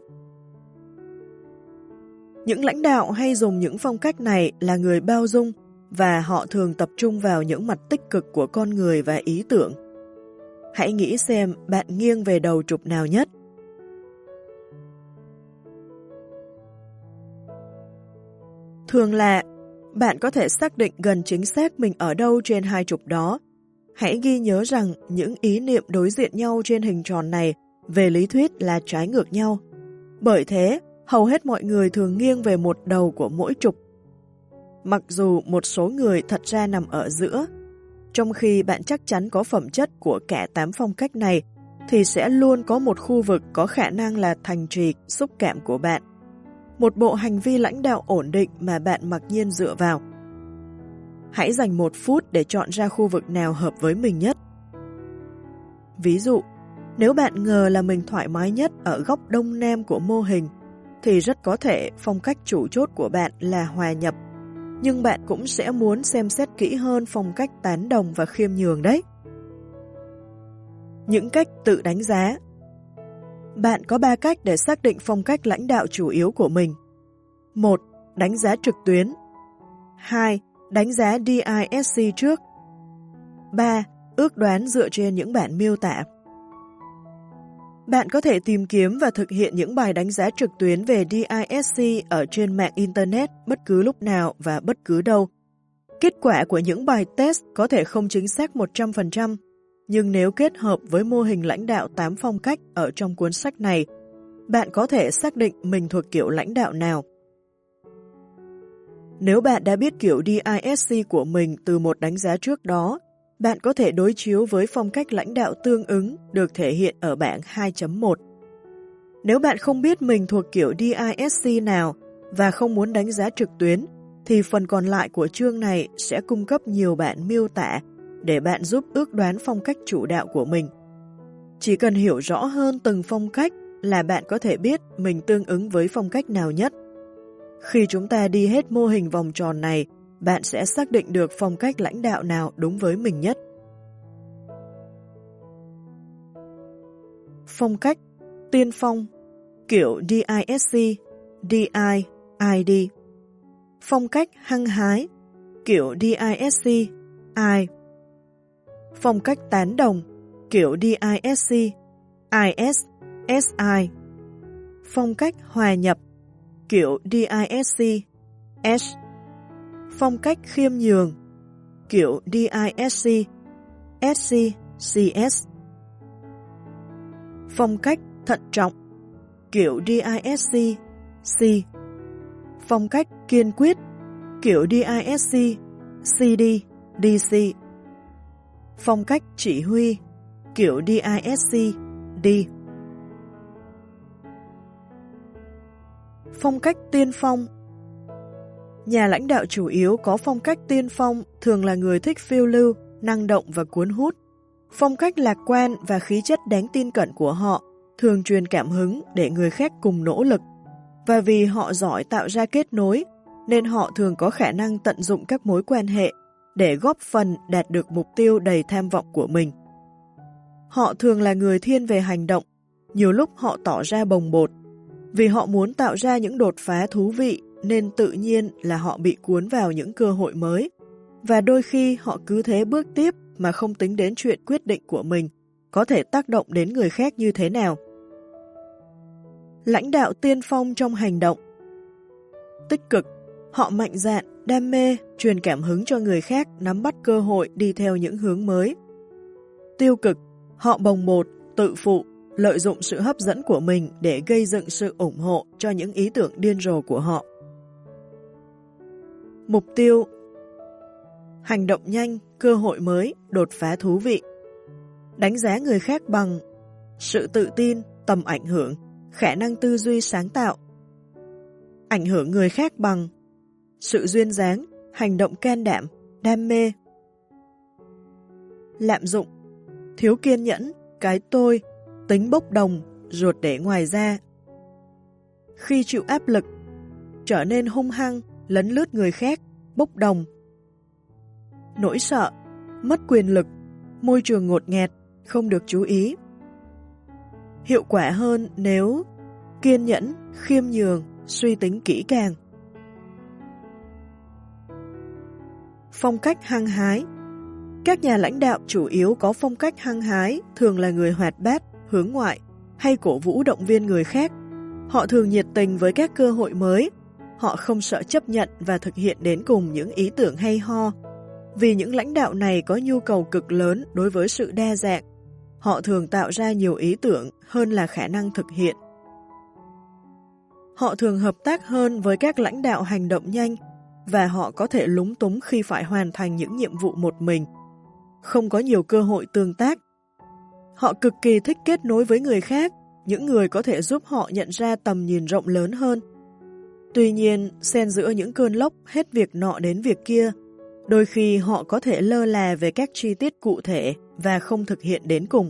Những lãnh đạo hay dùng những phong cách này là người bao dung và họ thường tập trung vào những mặt tích cực của con người và ý tưởng. Hãy nghĩ xem bạn nghiêng về đầu trục nào nhất. Thường là, bạn có thể xác định gần chính xác mình ở đâu trên hai trục đó. Hãy ghi nhớ rằng những ý niệm đối diện nhau trên hình tròn này về lý thuyết là trái ngược nhau. Bởi thế, hầu hết mọi người thường nghiêng về một đầu của mỗi trục. Mặc dù một số người thật ra nằm ở giữa, trong khi bạn chắc chắn có phẩm chất của cả tám phong cách này, thì sẽ luôn có một khu vực có khả năng là thành trì xúc cảm của bạn. một bộ hành vi lãnh đạo ổn định mà bạn mặc nhiên dựa vào. Hãy dành một phút để chọn ra khu vực nào hợp với mình nhất. Ví dụ, nếu bạn ngờ là mình thoải mái nhất ở góc đông nam của mô hình, thì rất có thể phong cách chủ chốt của bạn là hòa nhập, nhưng bạn cũng sẽ muốn xem xét kỹ hơn phong cách tán đồng và khiêm nhường đấy. Những cách tự đánh giá. Bạn có ba cách để xác định phong cách lãnh đạo chủ yếu của mình. một. Đánh giá trực tuyến. hai. Đánh giá đê i ét xê trước. ba. Ước đoán dựa trên những bản miêu tả. Bạn có thể tìm kiếm và thực hiện những bài đánh giá trực tuyến về đê i ét xê ở trên mạng Internet bất cứ lúc nào và bất cứ đâu. Kết quả của những bài test có thể không chính xác một trăm phần trăm, nhưng nếu kết hợp với mô hình lãnh đạo tám phong cách ở trong cuốn sách này, bạn có thể xác định mình thuộc kiểu lãnh đạo nào. Nếu bạn đã biết kiểu đê i ét xê của mình từ một đánh giá trước đó, bạn có thể đối chiếu với phong cách lãnh đạo tương ứng được thể hiện ở bảng hai chấm một. Nếu bạn không biết mình thuộc kiểu đê i ét xê nào và không muốn đánh giá trực tuyến, thì phần còn lại của chương này sẽ cung cấp nhiều bản miêu tả để bạn giúp ước đoán phong cách chủ đạo của mình. Chỉ cần hiểu rõ hơn từng phong cách là bạn có thể biết mình tương ứng với phong cách nào nhất. Khi chúng ta đi hết mô hình vòng tròn này, bạn sẽ xác định được phong cách lãnh đạo nào đúng với mình nhất. Phong cách tiên phong, kiểu đê i ét xê, đê i, i đê. Phong cách hăng hái, kiểu đê i ét xê, I. Phong cách tán đồng, kiểu đê i ét xê, i ét, ét i. Phong cách hòa nhập, kiểu đê i ét xê, S. Phong cách khiêm nhường, kiểu đê i ét xê, ét xê, xê ét. Phong cách thận trọng, kiểu đê i ét xê, C. Phong cách kiên quyết, kiểu đê i ét xê, xê đê, đê xê. Phong cách chỉ huy, kiểu đê i ét xê, D. Phong cách tiên phong. Nhà lãnh đạo chủ yếu có phong cách tiên phong thường là người thích phiêu lưu, năng động và cuốn hút. Phong cách lạc quan và khí chất đáng tin cậy của họ thường truyền cảm hứng để người khác cùng nỗ lực. Và vì họ giỏi tạo ra kết nối, nên họ thường có khả năng tận dụng các mối quan hệ để góp phần đạt được mục tiêu đầy tham vọng của mình. Họ thường là người thiên về hành động, nhiều lúc họ tỏ ra bồng bột. Vì họ muốn tạo ra những đột phá thú vị nên tự nhiên là họ bị cuốn vào những cơ hội mới, và đôi khi họ cứ thế bước tiếp mà không tính đến chuyện quyết định của mình có thể tác động đến người khác như thế nào. Lãnh đạo tiên phong trong hành động. Tích cực, họ mạnh dạn, đam mê, truyền cảm hứng cho người khác nắm bắt cơ hội đi theo những hướng mới. Tiêu cực, họ bồng bột, tự phụ, lợi dụng sự hấp dẫn của mình để gây dựng sự ủng hộ cho những ý tưởng điên rồ của họ. Mục tiêu. Hành động nhanh, cơ hội mới, đột phá thú vị. Đánh giá người khác bằng sự tự tin, tầm ảnh hưởng, khả năng tư duy sáng tạo. Ảnh hưởng người khác bằng sự duyên dáng, hành động can đảm, đam mê. Lạm dụng, thiếu kiên nhẫn, cái tôi, tính bốc đồng, ruột để ngoài ra. Khi chịu áp lực, trở nên hung hăng, lấn lướt người khác, bốc đồng. Nỗi sợ, mất quyền lực, môi trường ngột ngạt, không được chú ý. Hiệu quả hơn nếu kiên nhẫn, khiêm nhường, suy tính kỹ càng. Phong cách hăng hái. Các nhà lãnh đạo chủ yếu có phong cách hăng hái, thường là người hoạt bát, hướng ngoại, hay cổ vũ động viên người khác. Họ thường nhiệt tình với các cơ hội mới. Họ không sợ chấp nhận và thực hiện đến cùng những ý tưởng hay ho. Vì những lãnh đạo này có nhu cầu cực lớn đối với sự đa dạng, họ thường tạo ra nhiều ý tưởng hơn là khả năng thực hiện. Họ thường hợp tác hơn với các lãnh đạo hành động nhanh và họ có thể lúng túng khi phải hoàn thành những nhiệm vụ một mình. Không có nhiều cơ hội tương tác. Họ cực kỳ thích kết nối với người khác, những người có thể giúp họ nhận ra tầm nhìn rộng lớn hơn. Tuy nhiên, xen giữa những cơn lốc hết việc nọ đến việc kia, đôi khi họ có thể lơ là về các chi tiết cụ thể và không thực hiện đến cùng.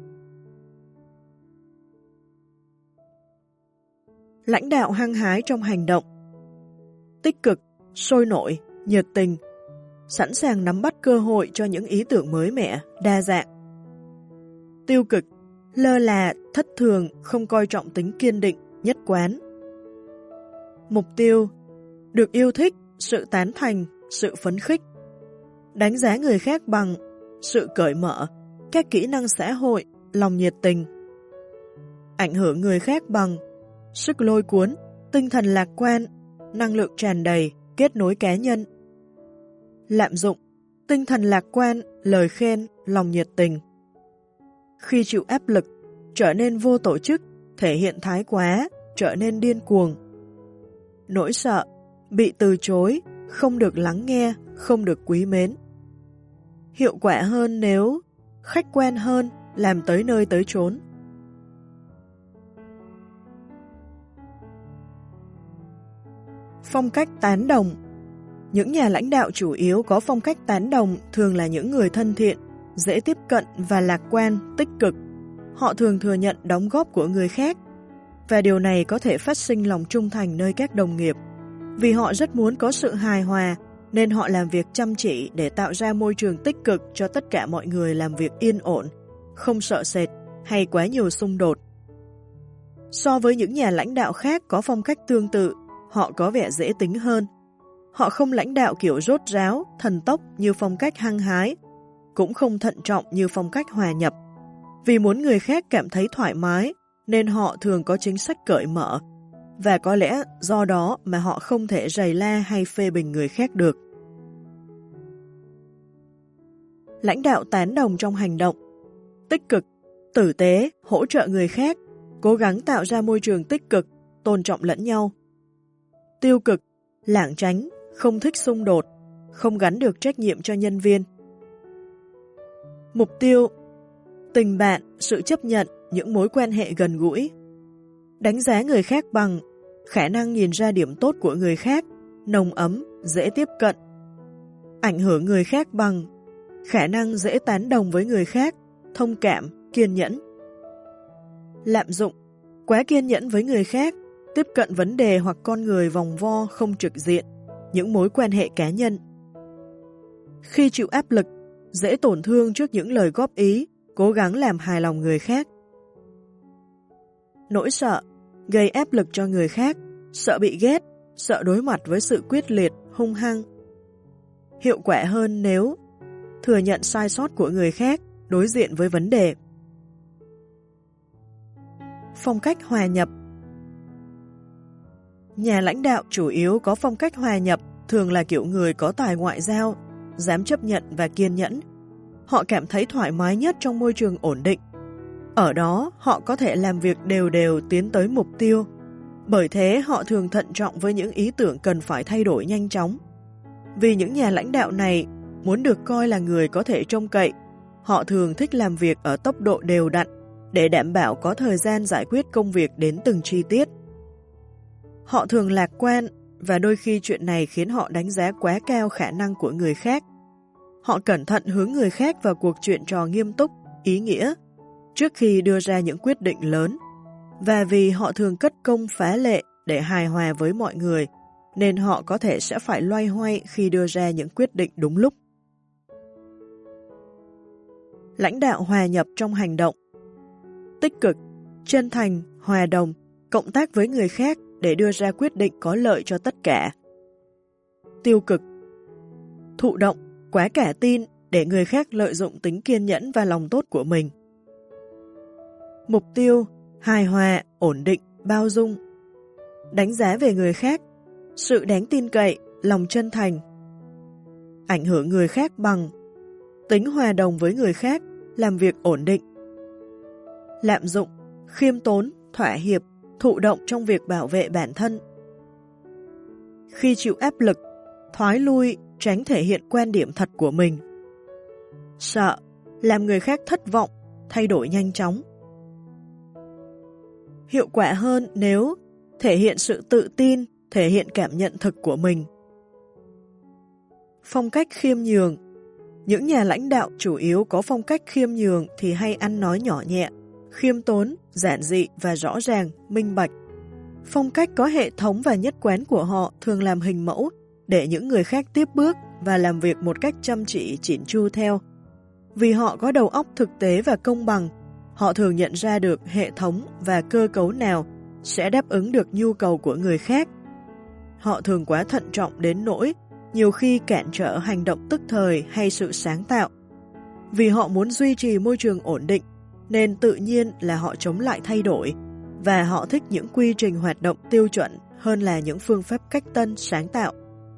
Lãnh đạo hăng hái trong hành động. Tích cực, sôi nổi, nhiệt tình, sẵn sàng nắm bắt cơ hội cho những ý tưởng mới mẻ, đa dạng. Tiêu cực, lơ là, thất thường, không coi trọng tính kiên định, nhất quán. Mục tiêu, được yêu thích, sự tán thành, sự phấn khích. Đánh giá người khác bằng sự cởi mở, các kỹ năng xã hội, lòng nhiệt tình. Ảnh hưởng người khác bằng sức lôi cuốn, tinh thần lạc quan, năng lượng tràn đầy, kết nối cá nhân. Lạm dụng, tinh thần lạc quan, lời khen, lòng nhiệt tình. Khi chịu áp lực, trở nên vô tổ chức, thể hiện thái quá, trở nên điên cuồng. Nỗi sợ, bị từ chối, không được lắng nghe, không được quý mến. Hiệu quả hơn nếu khách quan hơn, làm tới nơi tới chốn. Phong cách tán đồng. Những nhà lãnh đạo chủ yếu có phong cách tán đồng thường là những người thân thiện, dễ tiếp cận và lạc quan, tích cực. Họ thường thừa nhận đóng góp của người khác, và điều này có thể phát sinh lòng trung thành nơi các đồng nghiệp. Vì họ rất muốn có sự hài hòa, nên họ làm việc chăm chỉ để tạo ra môi trường tích cực cho tất cả mọi người làm việc yên ổn, không sợ sệt hay quá nhiều xung đột. So với những nhà lãnh đạo khác có phong cách tương tự, họ có vẻ dễ tính hơn. Họ không lãnh đạo kiểu rốt ráo, thần tốc như phong cách hăng hái, cũng không thận trọng như phong cách hòa nhập. Vì muốn người khác cảm thấy thoải mái, nên họ thường có chính sách cởi mở, và có lẽ do đó mà họ không thể rầy la hay phê bình người khác được. Lãnh đạo tán đồng trong hành động. Tích cực, tử tế, hỗ trợ người khác, cố gắng tạo ra môi trường tích cực, tôn trọng lẫn nhau. Tiêu cực, lảng tránh, không thích xung đột, không gắn được trách nhiệm cho nhân viên. Mục tiêu, tình bạn, sự chấp nhận, những mối quan hệ gần gũi. Đánh giá người khác bằng khả năng nhìn ra điểm tốt của người khác, nồng ấm, dễ tiếp cận. Ảnh hưởng người khác bằng khả năng dễ tán đồng với người khác, thông cảm, kiên nhẫn. Lạm dụng, quá kiên nhẫn với người khác, tiếp cận vấn đề hoặc con người vòng vo không trực diện, những mối quan hệ cá nhân. Khi chịu áp lực, dễ tổn thương trước những lời góp ý, cố gắng làm hài lòng người khác. Nỗi sợ, gây áp lực cho người khác, sợ bị ghét, sợ đối mặt với sự quyết liệt, hung hăng. Hiệu quả hơn nếu thừa nhận sai sót của người khác, đối diện với vấn đề. Phong cách hòa nhập. Nhà lãnh đạo chủ yếu có phong cách hòa nhập, thường là kiểu người có tài ngoại giao, dám chấp nhận và kiên nhẫn. Họ cảm thấy thoải mái nhất trong môi trường ổn định. Ở đó, họ có thể làm việc đều đều tiến tới mục tiêu. Bởi thế, họ thường thận trọng với những ý tưởng cần phải thay đổi nhanh chóng. Vì những nhà lãnh đạo này muốn được coi là người có thể trông cậy, họ thường thích làm việc ở tốc độ đều đặn để đảm bảo có thời gian giải quyết công việc đến từng chi tiết. Họ thường lạc quan và đôi khi chuyện này khiến họ đánh giá quá cao khả năng của người khác. Họ cẩn thận hướng người khác vào cuộc chuyện trò nghiêm túc, ý nghĩa, trước khi đưa ra những quyết định lớn. Và vì họ thường cất công phá lệ để hài hòa với mọi người, nên họ có thể sẽ phải loay hoay khi đưa ra những quyết định đúng lúc. Lãnh đạo hòa nhập trong hành động. Tích cực, chân thành, hòa đồng, cộng tác với người khác để đưa ra quyết định có lợi cho tất cả. Tiêu cực, thụ động, quá cả tin để người khác lợi dụng tính kiên nhẫn và lòng tốt của mình. Mục tiêu, hài hòa, ổn định, bao dung. Đánh giá về người khác, sự đáng tin cậy, lòng chân thành. Ảnh hưởng người khác bằng tính hòa đồng với người khác, làm việc ổn định. Lạm dụng, khiêm tốn, thỏa hiệp, thụ động trong việc bảo vệ bản thân. Khi chịu áp lực, thoái lui, tránh thể hiện quan điểm thật của mình. Sợ, làm người khác thất vọng, thay đổi nhanh chóng. Hiệu quả hơn nếu thể hiện sự tự tin, thể hiện cảm nhận thực của mình. Phong cách khiêm nhường. Những nhà lãnh đạo chủ yếu có phong cách khiêm nhường thì hay ăn nói nhỏ nhẹ, khiêm tốn, giản dị và rõ ràng, minh bạch. Phong cách có hệ thống và nhất quán của họ thường làm hình mẫu để những người khác tiếp bước và làm việc một cách chăm chỉ, chỉn chu theo. Vì họ có đầu óc thực tế và công bằng, họ thường nhận ra được hệ thống và cơ cấu nào sẽ đáp ứng được nhu cầu của người khác. Họ thường quá thận trọng đến nỗi nhiều khi cản trở hành động tức thời hay sự sáng tạo. Vì họ muốn duy trì môi trường ổn định, nên tự nhiên là họ chống lại thay đổi, và họ thích những quy trình hoạt động tiêu chuẩn hơn là những phương pháp cách tân sáng tạo.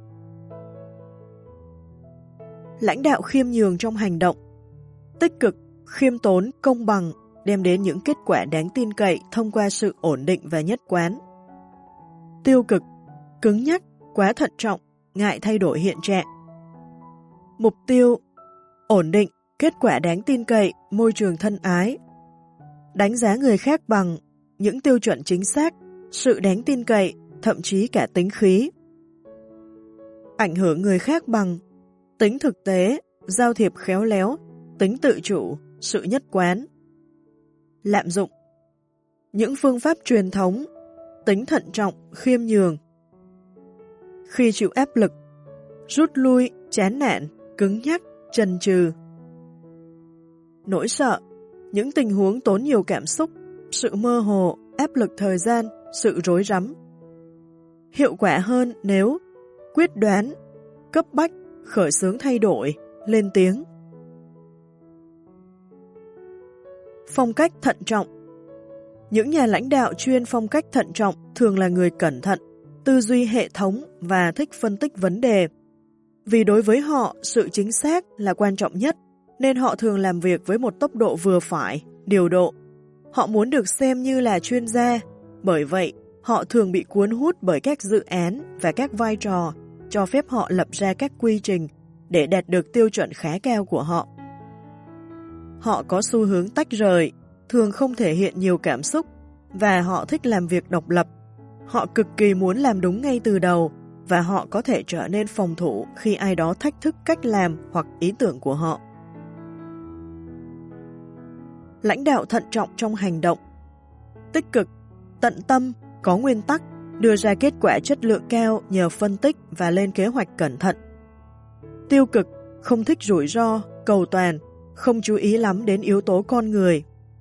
Lãnh đạo khiêm nhường trong hành động. Tích cực, khiêm tốn, công bằng, đem đến những kết quả đáng tin cậy thông qua sự ổn định và nhất quán. Tiêu cực, cứng nhắc, quá thận trọng, ngại thay đổi hiện trạng. Mục tiêu, ổn định, kết quả đáng tin cậy, môi trường thân ái. Đánh giá người khác bằng những tiêu chuẩn chính xác, sự đáng tin cậy, thậm chí cả tính khí. Ảnh hưởng người khác bằng tính thực tế, giao thiệp khéo léo, tính tự chủ, sự nhất quán. Lạm dụng những phương pháp truyền thống, tính thận trọng, khiêm nhường. Khi chịu áp lực, rút lui, chán nản, cứng nhắc, chần chừ. Nỗi sợ, những tình huống tốn nhiều cảm xúc, sự mơ hồ, áp lực thời gian, sự rối rắm. Hiệu quả hơn nếu quyết đoán, cấp bách, khởi xướng thay đổi, lên tiếng. Phong cách thận trọng. Những nhà lãnh đạo chuyên phong cách thận trọng thường là người cẩn thận, tư duy hệ thống và thích phân tích vấn đề. Vì đối với họ, sự chính xác là quan trọng nhất, nên họ thường làm việc với một tốc độ vừa phải, điều độ. Họ muốn được xem như là chuyên gia, bởi vậy họ thường bị cuốn hút bởi các dự án và các vai trò, cho phép họ lập ra các quy trình để đạt được tiêu chuẩn khá cao của họ. Họ có xu hướng tách rời, thường không thể hiện nhiều cảm xúc, và họ thích làm việc độc lập. Họ cực kỳ muốn làm đúng ngay từ đầu, và họ có thể trở nên phòng thủ khi ai đó thách thức cách làm hoặc ý tưởng của họ. Lãnh đạo thận trọng trong hành động. Tích cực, tận tâm, có nguyên tắc, đưa ra kết quả chất lượng cao nhờ phân tích và lên kế hoạch cẩn thận. Tiêu cực, không thích rủi ro, cầu toàn, không chú ý lắm đến yếu tố con người.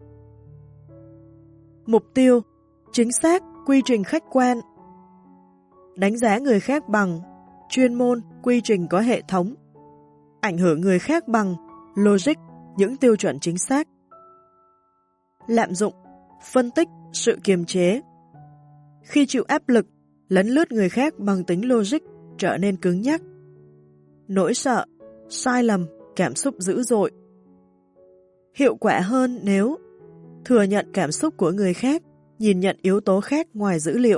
Mục tiêu, chính xác, quy trình khách quan. Đánh giá người khác bằng chuyên môn, quy trình có hệ thống. Ảnh hưởng người khác bằng logic, những tiêu chuẩn chính xác. Lạm dụng, phân tích, sự kiềm chế. Khi chịu áp lực, lấn lướt người khác bằng tính logic, trở nên cứng nhắc. Nỗi sợ, sai lầm, cảm xúc dữ dội. Hiệu quả hơn nếu thừa nhận cảm xúc của người khác, nhìn nhận yếu tố khác ngoài dữ liệu.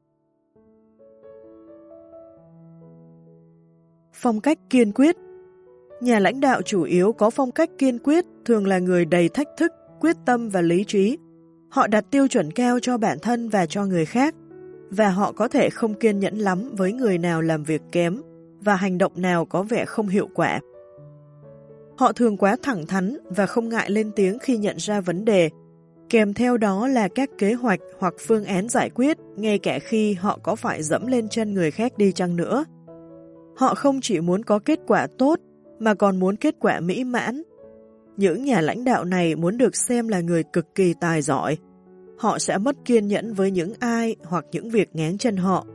Phong cách kiên quyết. Nhà lãnh đạo chủ yếu có phong cách kiên quyết, thường là người đầy thách thức, quyết tâm và lý trí. Họ đặt tiêu chuẩn cao cho bản thân và cho người khác, và họ có thể không kiên nhẫn lắm với người nào làm việc kém và hành động nào có vẻ không hiệu quả. Họ thường quá thẳng thắn và không ngại lên tiếng khi nhận ra vấn đề, kèm theo đó là các kế hoạch hoặc phương án giải quyết, ngay cả khi họ có phải dẫm lên chân người khác đi chăng nữa. Họ không chỉ muốn có kết quả tốt, mà còn muốn kết quả mỹ mãn. Những nhà lãnh đạo này muốn được xem là người cực kỳ tài giỏi. Họ sẽ mất kiên nhẫn với những ai hoặc những việc ngáng chân họ.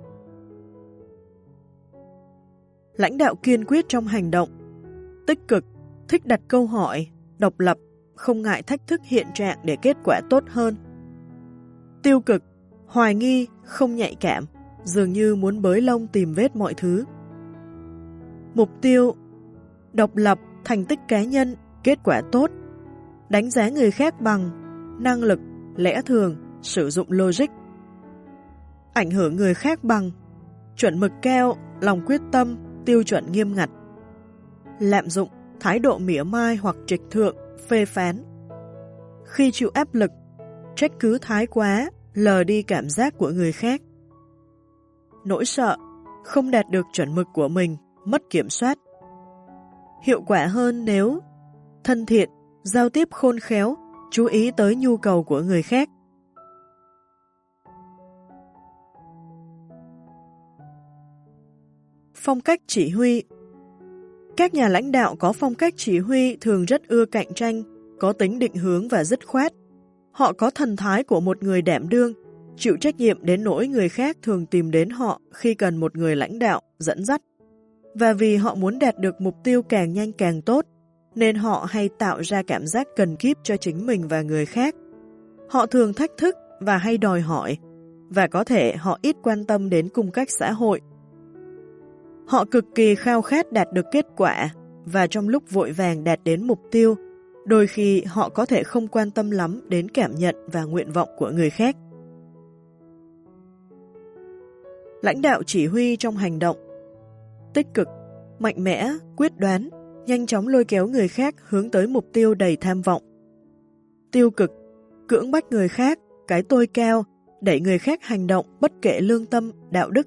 Lãnh đạo kiên quyết trong hành động. Tích cực, thích đặt câu hỏi, độc lập, không ngại thách thức hiện trạng để kết quả tốt hơn. Tiêu cực, hoài nghi, không nhạy cảm, dường như muốn bới lông tìm vết mọi thứ. Mục tiêu, độc lập, thành tích cá nhân, kết quả tốt. Đánh giá người khác bằng năng lực, lẽ thường, sử dụng logic. Ảnh hưởng người khác bằng chuẩn mực cao, lòng quyết tâm, tiêu chuẩn nghiêm ngặt. Lạm dụng, thái độ mỉa mai hoặc trịch thượng, phê phán. Khi chịu áp lực, trách cứ thái quá, lờ đi cảm giác của người khác. nỗi sợ, không đạt được chuẩn mực của mình, mất kiểm soát. Hiệu quả hơn nếu thân thiện, giao tiếp khôn khéo, chú ý tới nhu cầu của người khác. Phong cách chỉ huy. Các nhà lãnh đạo có phong cách chỉ huy thường rất ưa cạnh tranh, có tính định hướng và dứt khoát. Họ có thần thái của một người đảm đương, chịu trách nhiệm đến nỗi người khác thường tìm đến họ khi cần một người lãnh đạo, dẫn dắt. Và vì họ muốn đạt được mục tiêu càng nhanh càng tốt, nên họ hay tạo ra cảm giác cần kíp cho chính mình và người khác. Họ thường thách thức và hay đòi hỏi, và có thể họ ít quan tâm đến cung cách xã hội. Họ cực kỳ khao khát đạt được kết quả, và trong lúc vội vàng đạt đến mục tiêu, đôi khi họ có thể không quan tâm lắm đến cảm nhận và nguyện vọng của người khác. Lãnh đạo chỉ huy trong hành động. Tích cực, mạnh mẽ, quyết đoán, nhanh chóng lôi kéo người khác hướng tới mục tiêu đầy tham vọng. Tiêu cực, cưỡng bách người khác, cái tôi cao, đẩy người khác hành động bất kể lương tâm, đạo đức.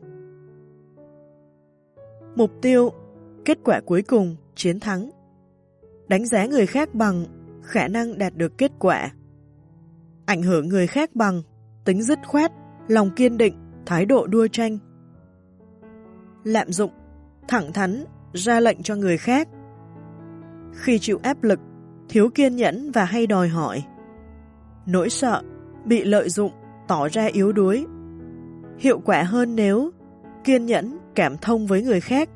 Mục tiêu, kết quả cuối cùng, chiến thắng. Đánh giá người khác bằng khả năng đạt được kết quả. Ảnh hưởng người khác bằng tính dứt khoát, lòng kiên định, thái độ đua tranh. Lạm dụng, thẳng thắn, ra lệnh cho người khác. Khi chịu áp lực, thiếu kiên nhẫn và hay đòi hỏi. Nỗi sợ, bị lợi dụng, tỏ ra yếu đuối. Hiệu quả hơn nếu kiên nhẫn, cảm thông với người khác.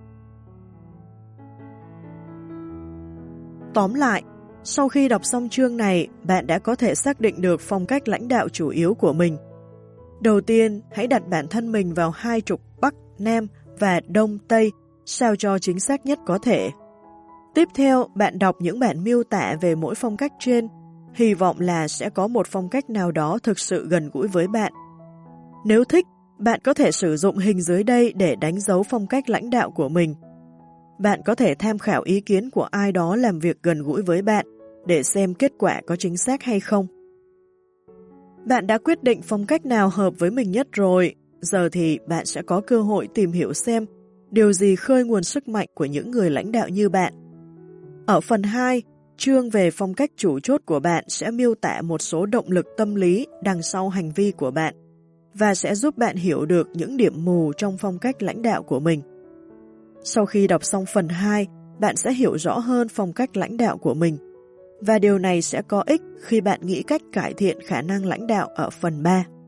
Tóm lại, sau khi đọc xong chương này, bạn đã có thể xác định được phong cách lãnh đạo chủ yếu của mình. Đầu tiên, hãy đặt bản thân mình vào hai trục Bắc, Nam và Đông, Tây, sao cho chính xác nhất có thể. Tiếp theo, bạn đọc những bản miêu tả về mỗi phong cách trên, hy vọng là sẽ có một phong cách nào đó thực sự gần gũi với bạn. Nếu thích, bạn có thể sử dụng hình dưới đây để đánh dấu phong cách lãnh đạo của mình. Bạn có thể tham khảo ý kiến của ai đó làm việc gần gũi với bạn để xem kết quả có chính xác hay không. Bạn đã quyết định phong cách nào hợp với mình nhất rồi, giờ thì bạn sẽ có cơ hội tìm hiểu xem điều gì khơi nguồn sức mạnh của những người lãnh đạo như bạn. Ở phần hai, chương về phong cách chủ chốt của bạn sẽ miêu tả một số động lực tâm lý đằng sau hành vi của bạn và sẽ giúp bạn hiểu được những điểm mù trong phong cách lãnh đạo của mình. Sau khi đọc xong phần hai, bạn sẽ hiểu rõ hơn phong cách lãnh đạo của mình, và điều này sẽ có ích khi bạn nghĩ cách cải thiện khả năng lãnh đạo ở phần ba.